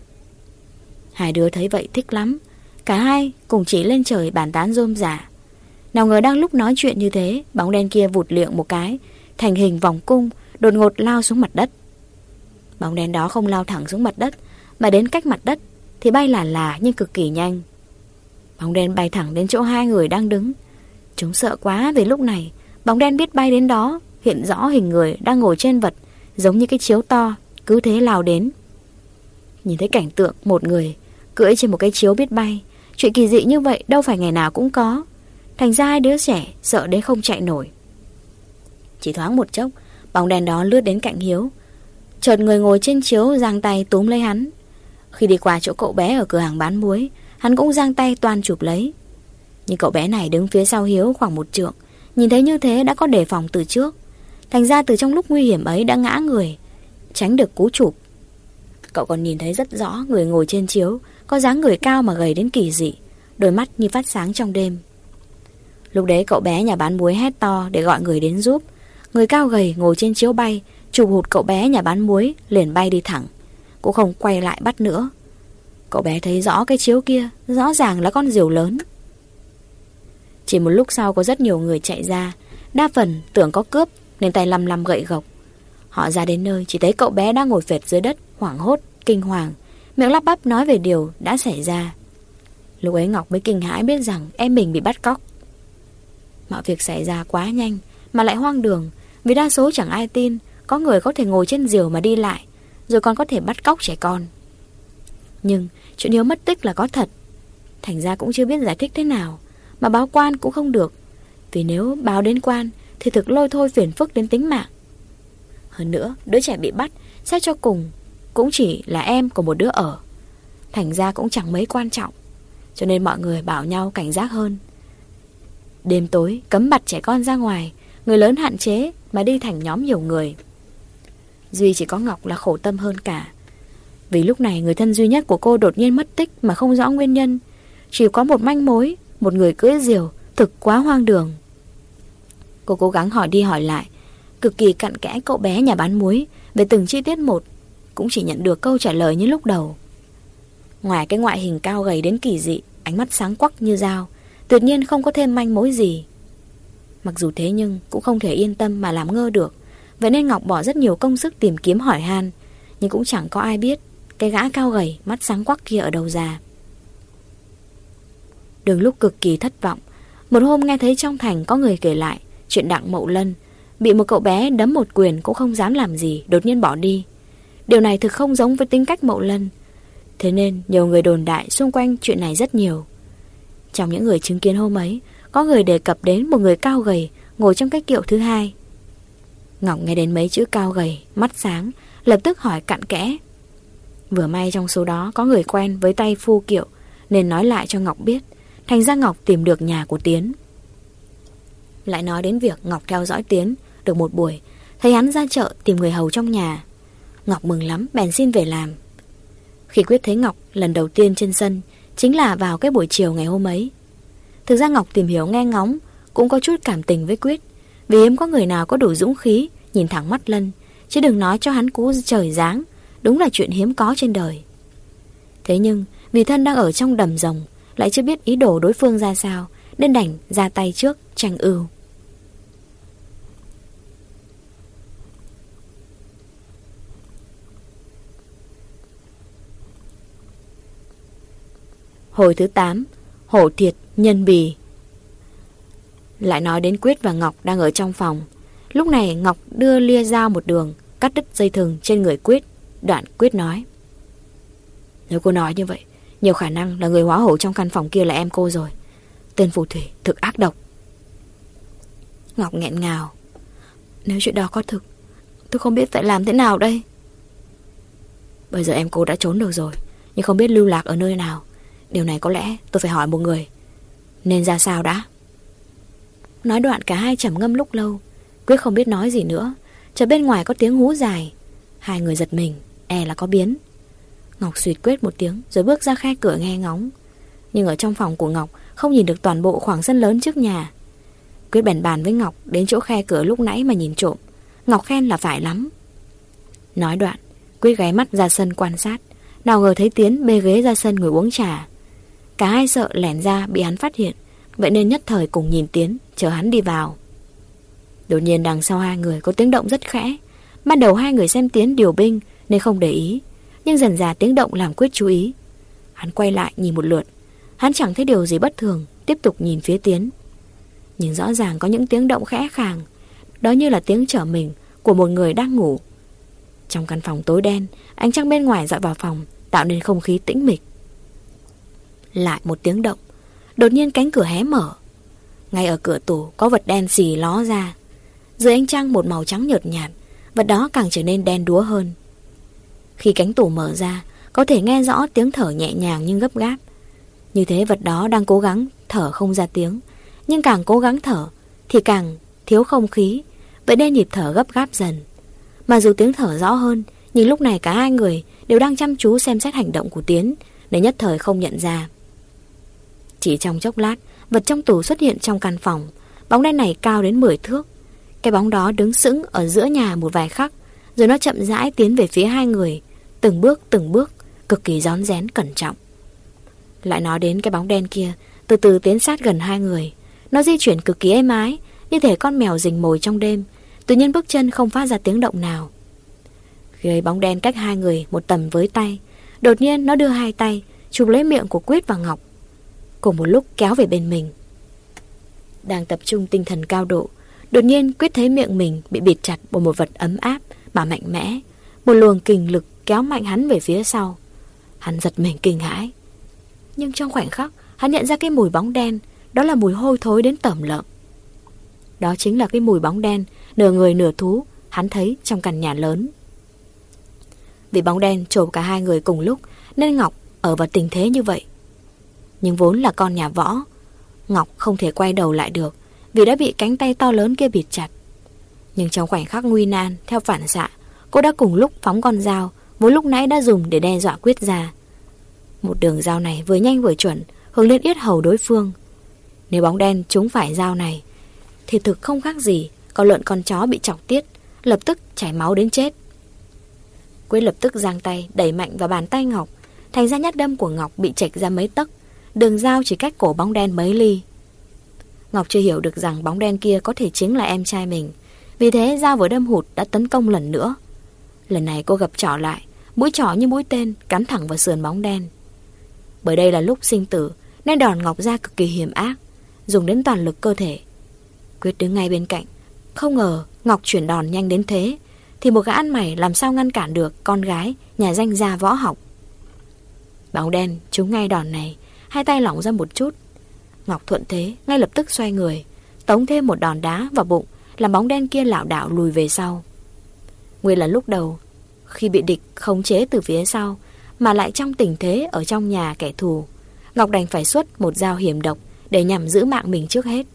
Hai đứa thấy vậy thích lắm, cả hai cùng chỉ lên trời bàn tán rôm rả. Nào ngờ đang lúc nói chuyện như thế, bóng đen kia vụt liệng một cái, thành hình vòng cung, đột ngột lao xuống mặt đất. Bóng đen đó không lao thẳng xuống mặt đất, mà đến cách mặt đất thì bay lả lả nhưng cực kỳ nhanh. Bóng đen bay thẳng đến chỗ hai người đang đứng. Chúng sợ quá vì lúc này bóng đen biết bay đến đó, hiện rõ hình người đang ngồi trên vật, giống như cái chiếu to, cứ thế lao đến. Nhìn thấy cảnh tượng một người cưỡi trên một cái chiếu biết bay, chuyện kỳ dị như vậy đâu phải ngày nào cũng có. Thành ra hai đứa trẻ sợ đến không chạy nổi. Chỉ thoáng một chốc, bóng đen đó lướt đến cạnh Hiếu. Chợt người ngồi trên chiếu giang tay túm lấy hắn. Khi đi qua chỗ cậu bé ở cửa hàng bán muối, hắn cũng giang tay toan chụp lấy. Nhưng cậu bé này đứng phía sau Hiếu khoảng một trượng, nhìn thấy như thế đã có đề phòng từ trước. Thành ra từ trong lúc nguy hiểm ấy đã ngã người, tránh được cú chụp. Cậu còn nhìn thấy rất rõ người ngồi trên chiếu có dáng người cao mà gầy đến kỳ dị, đôi mắt như phát sáng trong đêm. Lúc đấy cậu bé nhà bán muối hét to để gọi người đến giúp. Người cao gầy ngồi trên chiếu bay, chụp hụt cậu bé nhà bán muối, liền bay đi thẳng, cũng không quay lại bắt nữa. Cậu bé thấy rõ cái chiếu kia, rõ ràng là con diều lớn. Chỉ một lúc sau có rất nhiều người chạy ra, đa phần tưởng có cướp nên tay lăm lăm gậy gộc. Họ ra đến nơi chỉ thấy cậu bé đang ngồi phệt dưới đất, hoảng hốt, kinh hoàng, miệng lắp bắp nói về điều đã xảy ra. Lúc ấy Ngọc mới kinh hãi biết rằng em mình bị bắt cóc. Mọi việc xảy ra quá nhanh mà lại hoang đường, vì đa số chẳng ai tin có người có thể ngồi trên diều mà đi lại, rồi còn có thể bắt cóc trẻ con. Nhưng chuyện Hiếu mất tích là có thật, thành ra cũng chưa biết giải thích thế nào, mà báo quan cũng không được, vì nếu báo đến quan thì thực lôi thôi phiền phức đến tính mạng. Hơn nữa, đứa trẻ bị bắt xét cho cùng cũng chỉ là em của một đứa ở, thành ra cũng chẳng mấy quan trọng, cho nên mọi người bảo nhau cảnh giác hơn. Đêm tối cấm bặt trẻ con ra ngoài, người lớn hạn chế mà đi thành nhóm nhiều người. Duy chỉ có Ngọc là khổ tâm hơn cả, vì lúc này người thân duy nhất của cô đột nhiên mất tích mà không rõ nguyên nhân. Chỉ có một manh mối, một người cưỡi diều, thực quá hoang đường. Cô cố gắng hỏi đi hỏi lại, cực kỳ cặn kẽ cậu bé nhà bán muối về từng chi tiết một, cũng chỉ nhận được câu trả lời như lúc đầu. Ngoài cái ngoại hình cao gầy đến kỳ dị, ánh mắt sáng quắc như dao, tuyệt nhiên không có thêm manh mối gì. Mặc dù thế nhưng cũng không thể yên tâm mà làm ngơ được, vậy nên Ngọc bỏ rất nhiều công sức tìm kiếm hỏi han, nhưng cũng chẳng có ai biết cái gã cao gầy mắt sáng quắc kia ở đâu ra. Đường lúc cực kỳ thất vọng, một hôm nghe thấy trong thành có người kể lại chuyện Đặng Mậu Lân bị một cậu bé đấm một quyền cũng không dám làm gì, đột nhiên bỏ đi. Điều này thực không giống với tính cách Mậu Lân, thế nên nhiều người đồn đại xung quanh chuyện này rất nhiều. Trong những người chứng kiến hôm ấy, có người đề cập đến một người cao gầy ngồi trong cái kiệu thứ hai. Ngọc nghe đến mấy chữ cao gầy, mắt sáng, lập tức hỏi cặn kẽ. Vừa may trong số đó có người quen với tay phu kiệu nên nói lại cho Ngọc biết, thành ra Ngọc tìm được nhà của Tiến. Lại nói đến việc Ngọc theo dõi Tiến được một buổi, thấy hắn ra chợ tìm người hầu trong nhà. Ngọc mừng lắm bèn xin về làm. Khi Quyết thấy Ngọc lần đầu tiên trên sân chính là vào cái buổi chiều ngày hôm ấy. Thực ra Ngọc tìm hiểu nghe ngóng cũng có chút cảm tình với Quyết, vì hiếm có người nào có đủ dũng khí nhìn thẳng mắt Lân, chứ đừng nói cho hắn cú trời giáng, đúng là chuyện hiếm có trên đời. Thế nhưng vì thân đang ở trong đầm rồng, lại chưa biết ý đồ đối phương ra sao, nên đành ra tay trước tranh ưu. Hồi thứ tám, hổ thiệt nhân bì. Lại nói đến Quyết và Ngọc đang ở trong phòng. Lúc này Ngọc đưa lia dao một đường, cắt đứt dây thừng trên người Quyết. Đoạn Quyết nói: Nếu cô nói như vậy, nhiều khả năng là người hóa hổ trong căn phòng kia là em cô rồi. Tên phù thủy thực ác độc. Ngọc nghẹn ngào: Nếu chuyện đó có thực, tôi không biết phải làm thế nào đây. Bây giờ em cô đã trốn được rồi, nhưng không biết lưu lạc ở nơi nào. Điều này có lẽ tôi phải hỏi một người. Nên ra sao đã? Nói đoạn cả hai trầm ngâm lúc lâu. Quyết không biết nói gì nữa. Chợt bên ngoài có tiếng hú dài. Hai người giật mình, e là có biến. Ngọc suýt Quyết một tiếng rồi bước ra khe cửa nghe ngóng. Nhưng ở trong phòng của Ngọc không nhìn được toàn bộ khoảng sân lớn trước nhà. Quyết bèn bàn với Ngọc đến chỗ khe cửa lúc nãy mà nhìn trộm. Ngọc khen là phải lắm. Nói đoạn Quyết ghé mắt ra sân quan sát. Nào ngờ thấy Tiến bê ghế ra sân ngồi uống trà. Cả hai sợ lẻn ra bị hắn phát hiện, vậy nên nhất thời cùng nhìn Tiến, chờ hắn đi vào. Đột nhiên đằng sau hai người có tiếng động rất khẽ. Ban đầu hai người xem Tiến điều binh nên không để ý, nhưng dần dà tiếng động làm Quyết chú ý. Hắn quay lại nhìn một lượt. Hắn chẳng thấy điều gì bất thường, tiếp tục nhìn phía Tiến. Nhưng rõ ràng có những tiếng động khẽ khàng. Đó như là tiếng trở mình của một người đang ngủ. Trong căn phòng tối đen, ánh trăng bên ngoài dọi vào phòng, tạo nên không khí tĩnh mịch. Lại một tiếng động. Đột nhiên cánh cửa hé mở. Ngay ở cửa tủ có vật đen xì ló ra. Dưới ánh trăng một màu trắng nhợt nhạt, vật đó càng trở nên đen đúa hơn. Khi cánh tủ mở ra, có thể nghe rõ tiếng thở nhẹ nhàng nhưng gấp gáp. Như thế vật đó đang cố gắng thở không ra tiếng. Nhưng càng cố gắng thở thì càng thiếu không khí, vậy nên nhịp thở gấp gáp dần. Mà dù tiếng thở rõ hơn, nhưng lúc này cả hai người đều đang chăm chú xem xét hành động của Tiến, nên nhất thời không nhận ra. Chỉ trong chốc lát, vật trong tủ xuất hiện trong căn phòng. Bóng đen này cao đến mười thước. Cái bóng đó đứng sững ở giữa nhà một vài khắc, rồi nó chậm rãi tiến về phía hai người, từng bước từng bước, cực kỳ rón rén cẩn trọng. Lại nói đến cái bóng đen kia, từ từ tiến sát gần hai người. Nó di chuyển cực kỳ êm ái, như thể con mèo rình mồi trong đêm. Tự nhiên bước chân không phát ra tiếng động nào. Khi ấy bóng đen cách hai người một tầm với tay. Đột nhiên nó đưa hai tay chụp lấy miệng của Quyết và Ngọc, cùng một lúc kéo về bên mình. Đang tập trung tinh thần cao độ, đột nhiên Quyết thấy miệng mình bị bịt chặt bởi một vật ấm áp mà mạnh mẽ. Một luồng kình lực kéo mạnh hắn về phía sau. Hắn giật mình kinh hãi. Nhưng trong khoảnh khắc hắn nhận ra cái mùi bóng đen. Đó là mùi hôi thối đến tởm lợm. Đó chính là cái mùi bóng đen nửa người nửa thú hắn thấy trong căn nhà lớn. Vì bóng đen chộp cả hai người cùng lúc nên Ngọc ở vào tình thế như vậy. Nhưng vốn là con nhà võ, Ngọc không thể quay đầu lại được vì đã bị cánh tay to lớn kia bịt chặt. Nhưng trong khoảnh khắc nguy nan, theo phản xạ, cô đã cùng lúc phóng con dao vốn lúc nãy đã dùng để đe dọa Quyết ra. Một đường dao này vừa nhanh vừa chuẩn, hướng lên yết hầu đối phương. Nếu bóng đen trúng phải dao này thì thực không khác gì con lợn con chó bị chọc tiết, lập tức chảy máu đến chết. Quyết lập tức giang tay đẩy mạnh vào bàn tay Ngọc, thành ra nhát đâm của Ngọc bị chệch ra mấy tấc, đường dao chỉ cách cổ bóng đen mấy ly. Ngọc chưa hiểu được rằng bóng đen kia có thể chính là em trai mình, vì thế dao vừa đâm hụt đã tấn công lần nữa. Lần này cô gập chỏ lại, mũi chỏ như mũi tên cắm thẳng vào sườn bóng đen. Bởi đây là lúc sinh tử nên đòn Ngọc ra cực kỳ hiểm ác, dùng đến toàn lực cơ thể. Quyết đứng ngay bên cạnh, không ngờ Ngọc chuyển đòn nhanh đến thế, thì một gã ăn mày làm sao ngăn cản được con gái nhà danh gia võ học. Bóng đen trúng ngay đòn này, hai tay lỏng ra một chút. Ngọc thuận thế ngay lập tức xoay người, tống thêm một đòn đá vào bụng, làm bóng đen kia lảo đảo lùi về sau. Nguyên là lúc đầu khi bị địch khống chế từ phía sau, mà lại trong tình thế ở trong nhà kẻ thù, Ngọc đành phải xuất một dao hiểm độc để nhằm giữ mạng mình trước hết.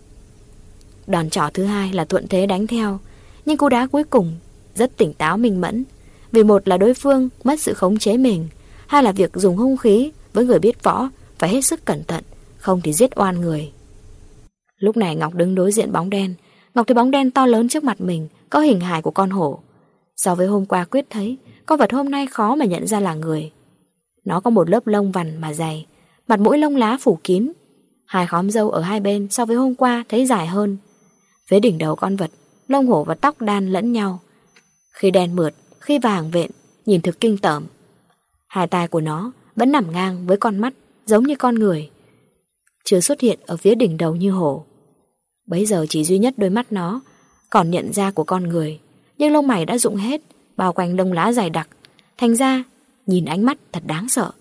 Đòn trỏ thứ hai là thuận thế đánh theo, nhưng cú đá cuối cùng rất tỉnh táo minh mẫn, vì một là đối phương mất sự khống chế mình, hai là việc dùng hung khí với người biết võ phải hết sức cẩn thận, không thì giết oan người. Lúc này Ngọc đứng đối diện bóng đen. Ngọc thấy bóng đen to lớn trước mặt mình có hình hài của con hổ. So với hôm qua Quyết thấy, con vật hôm nay khó mà nhận ra là người. Nó có một lớp lông vằn mà dày, mặt mũi lông lá phủ kín, hai khóm râu ở hai bên so với hôm qua thấy dài hơn. Phía đỉnh đầu con vật, lông hổ và tóc đan lẫn nhau, khi đen mượt, khi vàng vện, nhìn thực kinh tởm. Hai tai của nó vẫn nằm ngang với con mắt, giống như con người, chưa xuất hiện ở phía đỉnh đầu như hổ. Bấy giờ chỉ duy nhất đôi mắt nó còn nhận ra của con người, nhưng lông mày đã rụng hết, bao quanh lông lá dày đặc, Thành ra nhìn ánh mắt thật đáng sợ.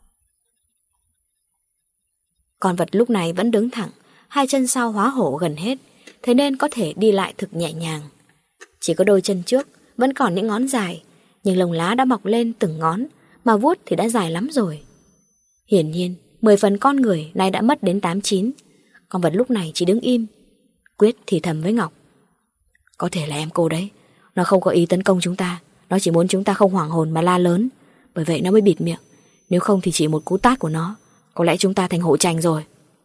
Con vật lúc này vẫn đứng thẳng, hai chân sau hóa hổ gần hết, thế nên có thể đi lại thực nhẹ nhàng. Chỉ có đôi chân trước vẫn còn những ngón dài, nhưng lông lá đã mọc lên từng ngón, mà vuốt thì đã dài lắm rồi. Hiển nhiên, mười phần con người nay đã mất đến tám chín. Con vật lúc này chỉ đứng im. Quyết thì thầm với Ngọc: có thể là em cô đấy. Nó không có ý tấn công chúng ta, nó chỉ muốn chúng ta không hoảng hồn mà la lớn, bởi vậy nó mới bịt miệng. Nếu không thì chỉ một cú tát của nó, có lẽ chúng ta thành hổ tranh rồi.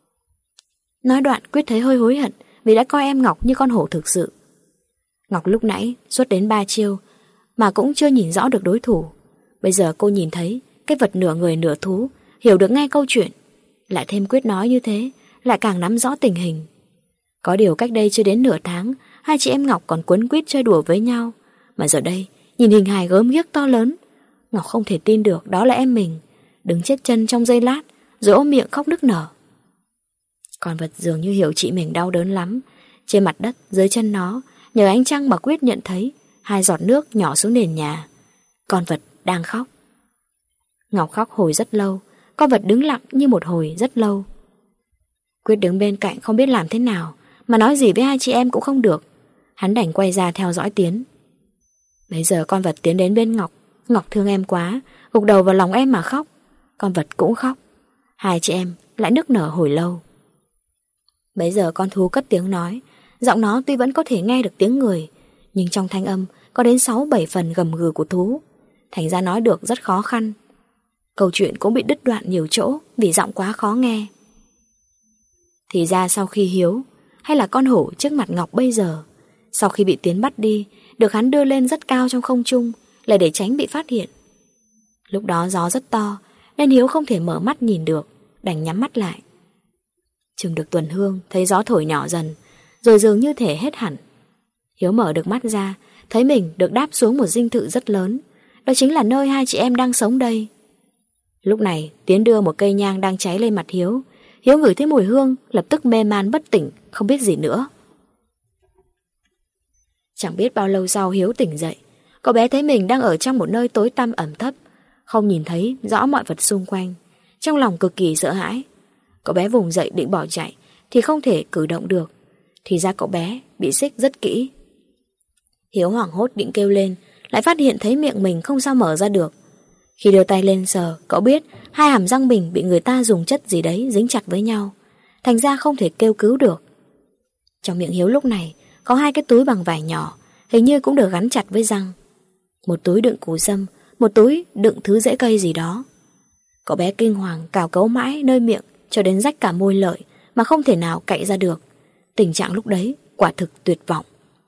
Nói đoạn Quyết thấy hơi hối hận vì đã coi em Ngọc như con hổ thực sự. Ngọc lúc nãy xuất đến ba chiêu mà cũng chưa nhìn rõ được đối thủ. Bây giờ cô nhìn thấy cái vật nửa người nửa thú, hiểu được ngay câu chuyện. Lại thêm Quyết nói như thế, lại càng nắm rõ tình hình. Có điều cách đây chưa đến nửa tháng, hai chị em Ngọc còn quấn quýt chơi đùa với nhau, mà giờ đây nhìn hình hài gớm ghiếc to lớn, Ngọc không thể tin được đó là em mình, đứng chết chân trong giây lát rồi ôm miệng khóc nức nở. Con vật dường như hiểu chị mình đau đớn lắm. Trên mặt đất dưới chân nó, nhờ ánh trăng mà Quyết nhận thấy hai giọt nước nhỏ xuống nền nhà. Con vật đang khóc. Ngọc khóc hồi rất lâu, con vật đứng lặng như một hồi rất lâu. Quyết đứng bên cạnh không biết làm thế nào, mà nói gì với hai chị em cũng không được. Hắn đành quay ra theo dõi Tiến. Bây giờ con vật tiến đến bên Ngọc. Ngọc thương em quá, gục đầu vào lòng em mà khóc. Con vật cũng khóc. Hai chị em lại nức nở hồi lâu. Bây giờ con thú cất tiếng nói. Giọng nó tuy vẫn có thể nghe được tiếng người, nhưng trong thanh âm có đến sáu bảy phần gầm gừ của thú, thành ra nói được rất khó khăn. Câu chuyện cũng bị đứt đoạn nhiều chỗ vì giọng quá khó nghe. Thì ra sau khi Hiếu, hay là con hổ trước mặt Ngọc bây giờ, sau khi bị Tiến bắt đi, được hắn đưa lên rất cao trong không trung là để tránh bị phát hiện. Lúc đó gió rất to nên Hiếu không thể mở mắt nhìn được, đành nhắm mắt lại. Chừng được tuần hương thấy gió thổi nhỏ dần, rồi dường như thể hết hẳn. Hiếu mở được mắt ra, thấy mình được đáp xuống một dinh thự rất lớn. Đó chính là nơi hai chị em đang sống đây. Lúc này Tiến đưa một cây nhang đang cháy lên mặt Hiếu. Hiếu ngửi thấy mùi hương, lập tức mê man bất tỉnh, không biết gì nữa. Chẳng biết bao lâu sau Hiếu tỉnh dậy, cậu bé thấy mình đang ở trong một nơi tối tăm ẩm thấp, không nhìn thấy rõ mọi vật xung quanh. Trong lòng cực kỳ sợ hãi. Cậu bé vùng dậy định bỏ chạy thì không thể cử động được. Thì ra cậu bé bị xích rất kỹ. Hiếu hoảng hốt định kêu lên, lại phát hiện thấy miệng mình không sao mở ra được. Khi đưa tay lên sờ, cậu biết hai hàm răng mình bị người ta dùng chất gì đấy dính chặt với nhau, thành ra không thể kêu cứu được. Trong miệng Hiếu lúc này có hai cái túi bằng vải nhỏ, hình như cũng được gắn chặt với răng. Một túi đựng củ sâm, một túi đựng thứ rễ cây gì đó. Cậu bé kinh hoàng cào cấu mãi nơi miệng cho đến rách cả môi lợi mà không thể nào cạy ra được. Tình trạng lúc đấy quả thực tuyệt vọng.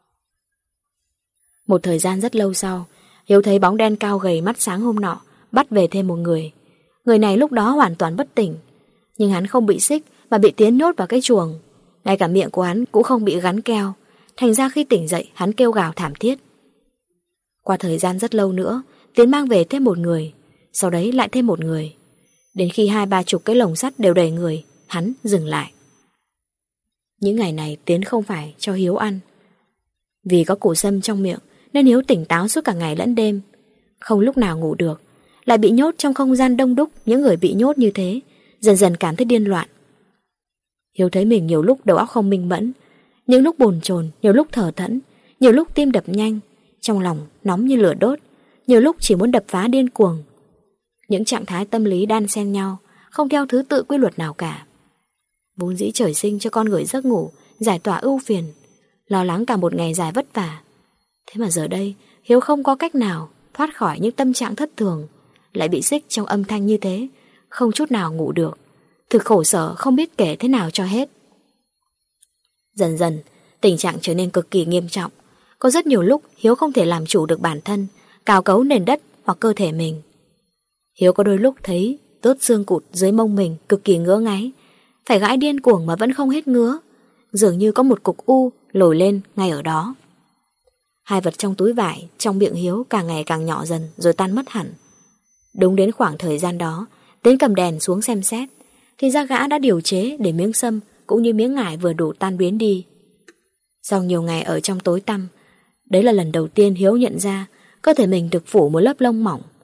Một thời gian rất lâu sau, Hiếu thấy bóng đen cao gầy mắt sáng hôm nọ bắt về thêm một người. Người này lúc đó hoàn toàn bất tỉnh, nhưng hắn không bị xích mà bị Tiến nhốt vào cái chuồng. Ngay cả miệng của hắn cũng không bị gắn keo, thành ra khi tỉnh dậy hắn kêu gào thảm thiết. Qua thời gian rất lâu nữa, Tiến mang về thêm một người, sau đấy lại thêm một người. Đến khi hai ba chục cái lồng sắt đều đầy người, hắn dừng lại. Những ngày này Tiến không phải cho Hiếu ăn. Vì có củ sâm trong miệng nên Hiếu tỉnh táo suốt cả ngày lẫn đêm, không lúc nào ngủ được, lại bị nhốt trong không gian đông đúc. Những người bị nhốt như thế dần dần cảm thấy điên loạn. Hiếu thấy mình nhiều lúc đầu óc không minh mẫn, những lúc bồn chồn, nhiều lúc thở thẫn, nhiều lúc tim đập nhanh, trong lòng nóng như lửa đốt, nhiều lúc chỉ muốn đập phá điên cuồng. Những trạng thái tâm lý đan xen nhau, không theo thứ tự quy luật nào cả. Vốn dĩ trời sinh cho con người giấc ngủ, giải tỏa ưu phiền, lo lắng cả một ngày dài vất vả. Thế mà giờ đây Hiếu không có cách nào thoát khỏi những tâm trạng thất thường, lại bị xích trong âm thanh như thế, không chút nào ngủ được, thực khổ sở không biết kể thế nào cho hết. Dần dần tình trạng trở nên cực kỳ nghiêm trọng. Có rất nhiều lúc Hiếu không thể làm chủ được bản thân, cào cấu nền đất hoặc cơ thể mình. Hiếu có đôi lúc thấy đốt xương cụt dưới mông mình cực kỳ ngứa ngáy, phải gãi điên cuồng mà vẫn không hết ngứa, dường như có một cục u lồi lên ngay ở đó. Hai vật trong túi vải trong miệng Hiếu càng ngày càng nhỏ dần rồi tan mất hẳn. Đúng đến khoảng thời gian đó, Tiến cầm đèn xuống xem xét, thì ra gã đã điều chế để miếng sâm cũng như miếng ngải vừa đủ tan biến đi. Sau nhiều ngày ở trong tối tăm, đấy là lần đầu tiên Hiếu nhận ra cơ thể mình được phủ một lớp lông mỏng,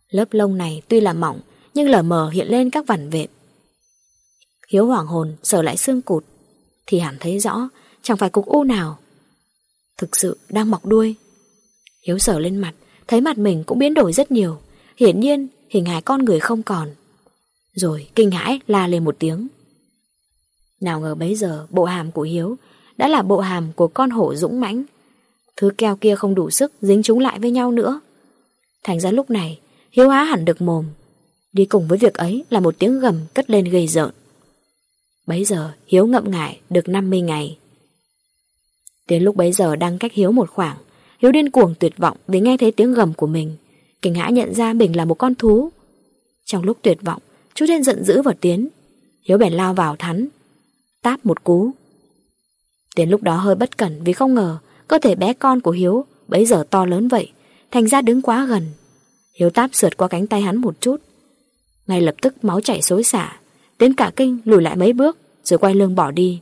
Lớp lông này tuy là mỏng nhưng lờ mờ hiện lên các vằn vện. Hiếu hoảng hồn sờ lại xương cụt thì hẳn thấy rõ chẳng phải cục u nào. Thực sự đang mọc đuôi. Hiếu sờ lên mặt, thấy mặt mình cũng biến đổi rất nhiều. Hiển nhiên hình hài con người không còn. Rồi kinh hãi la lên một tiếng. Nào ngờ bấy giờ bộ hàm của Hiếu đã là bộ hàm của con hổ dũng mãnh. Thứ keo kia không đủ sức dính chúng lại với nhau nữa. Thành ra lúc này Hiếu há hẳn được mồm. Đi cùng với việc ấy là một tiếng gầm cất lên ghê rợn. Bấy giờ Hiếu ngậm ngải được năm mươi ngày. Đến lúc bấy giờ đang cách Hiếu một khoảng, Hiếu điên cuồng tuyệt vọng vì nghe thấy tiếng gầm của mình. Kinh hãi nhận ra mình là một con thú. Trong lúc tuyệt vọng, chú Thiên giận dữ và Tiến. Hiếu bèn lao vào thắn, táp một cú. Tiến lúc đó hơi bất cẩn vì không ngờ cơ thể bé con của Hiếu bấy giờ to lớn vậy, thành ra đứng quá gần. Hiếu táp sượt qua cánh tay hắn một chút. Ngay lập tức máu chảy xối xả. Tiến cả kinh lùi lại mấy bước rồi quay lưng bỏ đi.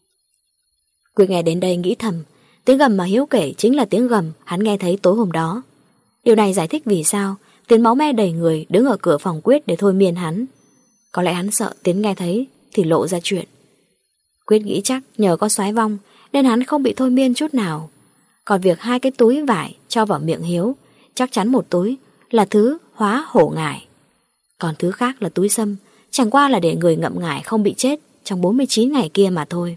Quyết nghe đến đây nghĩ thầm, tiếng gầm mà Hiếu kể chính là tiếng gầm hắn nghe thấy tối hôm đó. Điều này giải thích vì sao Tiến máu me đầy người đứng ở cửa phòng Quyết để thôi miên hắn. Có lẽ hắn sợ Tiến nghe thấy thì lộ ra chuyện. Quyết nghĩ chắc nhờ có soái vong nên hắn không bị thôi miên chút nào. Còn việc hai cái túi vải cho vào miệng Hiếu, chắc chắn một túi là thứ hóa hổ ngải, còn thứ khác là túi sâm, chẳng qua là để người ngậm ngải không bị chết trong bốn mươi chín ngày kia mà thôi.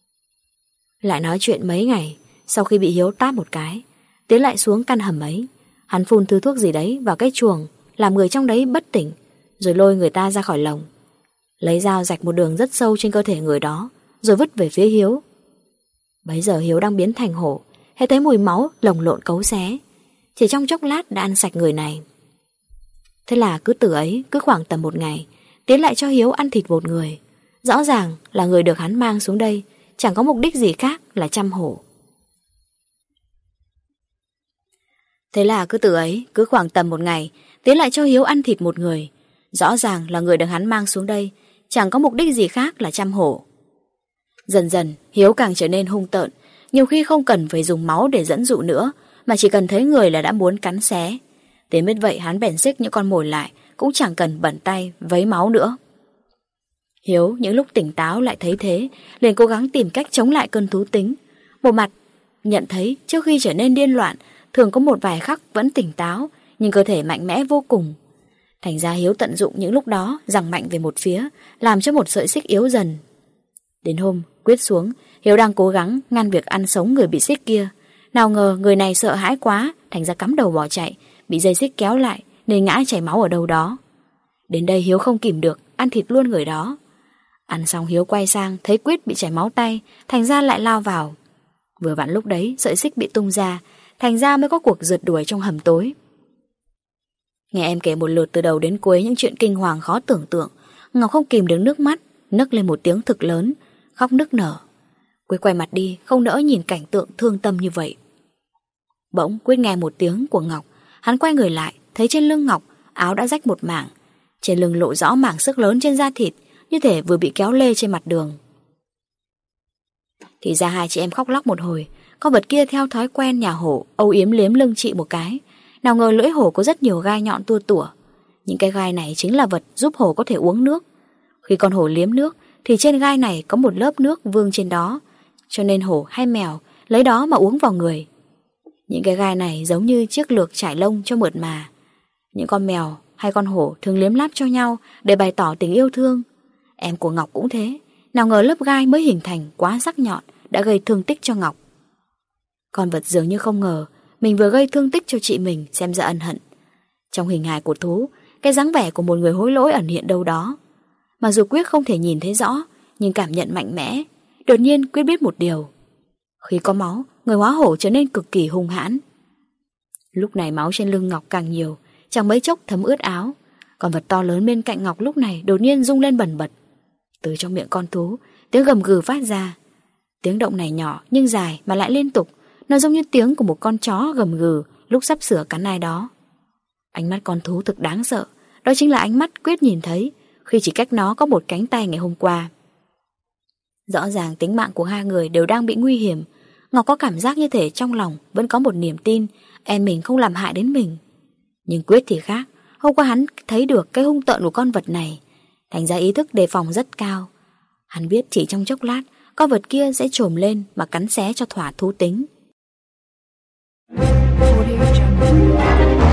Lại nói chuyện mấy ngày sau khi bị Hiếu tát một cái, Tiến lại xuống căn hầm ấy. Hắn phun thứ thuốc gì đấy vào cái chuồng, làm người trong đấy bất tỉnh, rồi lôi người ta ra khỏi lồng, lấy dao rạch một đường rất sâu trên cơ thể người đó, rồi vứt về phía Hiếu. Bấy giờ Hiếu đang biến thành hổ, hễ thấy mùi máu lồng lộn cấu xé, chỉ trong chốc lát đã ăn sạch người này. Thế là cứ từ ấy, cứ khoảng tầm một ngày, Tiến lại cho Hiếu ăn thịt một người. Rõ ràng là người được hắn mang xuống đây chẳng có mục đích gì khác là chăm hổ. Thế là cứ từ ấy, cứ khoảng tầm một ngày, Tiến lại cho Hiếu ăn thịt một người. Rõ ràng là người được hắn mang xuống đây chẳng có mục đích gì khác là chăm hổ. Dần dần Hiếu càng trở nên hung tợn, nhiều khi không cần phải dùng máu để dẫn dụ nữa, mà chỉ cần thấy người là đã muốn cắn xé. Đến biết vậy hắn bèn xích những con mồi lại, cũng chẳng cần bẩn tay vấy máu nữa. Hiếu những lúc tỉnh táo lại thấy thế, liền cố gắng tìm cách chống lại cơn thú tính. Một mặt nhận thấy trước khi trở nên điên loạn, thường có một vài khắc vẫn tỉnh táo, nhưng cơ thể mạnh mẽ vô cùng. Thành ra Hiếu tận dụng những lúc đó giằng mạnh về một phía, làm cho một sợi xích yếu dần. Đến hôm Quyết xuống, Hiếu đang cố gắng ngăn việc ăn sống người bị xích kia. Nào ngờ người này sợ hãi quá, thành ra cắm đầu bỏ chạy, bị dây xích kéo lại nên ngã chảy máu ở đâu đó. Đến đây Hiếu không kìm được, ăn thịt luôn người đó. Ăn xong Hiếu quay sang thấy Quyết bị chảy máu tay, thành ra lại lao vào. Vừa vặn lúc đấy sợi xích bị tung ra, thành ra mới có cuộc rượt đuổi trong hầm tối. Nghe em kể một lượt từ đầu đến cuối những chuyện kinh hoàng khó tưởng tượng, Ngọc không kìm được nước mắt, nấc lên một tiếng thực lớn, khóc nức nở. Quyết quay mặt đi, không nỡ nhìn cảnh tượng thương tâm như vậy. Bỗng Quyết nghe một tiếng của Ngọc, hắn quay người lại, thấy trên lưng Ngọc áo đã rách một mảng, trên lưng lộ rõ mảng sức lớn trên da thịt, như thể vừa bị kéo lê trên mặt đường. Thì ra hai chị em khóc lóc một hồi, con vật kia theo thói quen nhà hổ âu yếm liếm lưng chị một cái. Nào ngờ lưỡi hổ có rất nhiều gai nhọn tua tủa. Những cái gai này chính là vật giúp hổ có thể uống nước. Khi con hổ liếm nước thì trên gai này có một lớp nước vương trên đó, cho nên hổ hay mèo lấy đó mà uống vào người. Những cái gai này giống như chiếc lược trải lông cho mượt mà. Những con mèo hay con hổ thường liếm láp cho nhau để bày tỏ tình yêu thương. Em của Ngọc cũng thế. Nào ngờ lớp gai mới hình thành quá sắc nhọn đã gây thương tích cho Ngọc. Con vật dường như không ngờ mình vừa gây thương tích cho chị mình, xem ra ân hận. Trong hình hài của thú, cái dáng vẻ của một người hối lỗi ẩn hiện đâu đó. Mặc dù Quyết không thể nhìn thấy rõ, nhưng cảm nhận mạnh mẽ. Đột nhiên Quyết biết một điều. Khi có máu, người hóa hổ trở nên cực kỳ hung hãn. Lúc này máu trên lưng Ngọc càng nhiều, chẳng mấy chốc thấm ướt áo. Con vật to lớn bên cạnh Ngọc lúc này đột nhiên rung lên bần bật. Từ trong miệng con thú, tiếng gầm gừ phát ra. Tiếng động này nhỏ nhưng dài mà lại liên tục. Nó giống như tiếng của một con chó gầm gừ lúc sắp sửa cắn ai đó. Ánh mắt con thú thực đáng sợ. Đó chính là ánh mắt Quyết nhìn thấy khi chỉ cách nó có một cánh tay ngày hôm qua. Rõ ràng tính mạng của hai người đều đang bị nguy hiểm. Ngọc có cảm giác như thể trong lòng vẫn có một niềm tin em mình không làm hại đến mình. Nhưng Quyết thì khác. Hôm qua hắn thấy được cái hung tợn của con vật này, thành ra ý thức đề phòng rất cao. Hắn biết chỉ trong chốc lát con vật kia sẽ trồm lên mà cắn xé cho thỏa thú tính. Audio Jungle.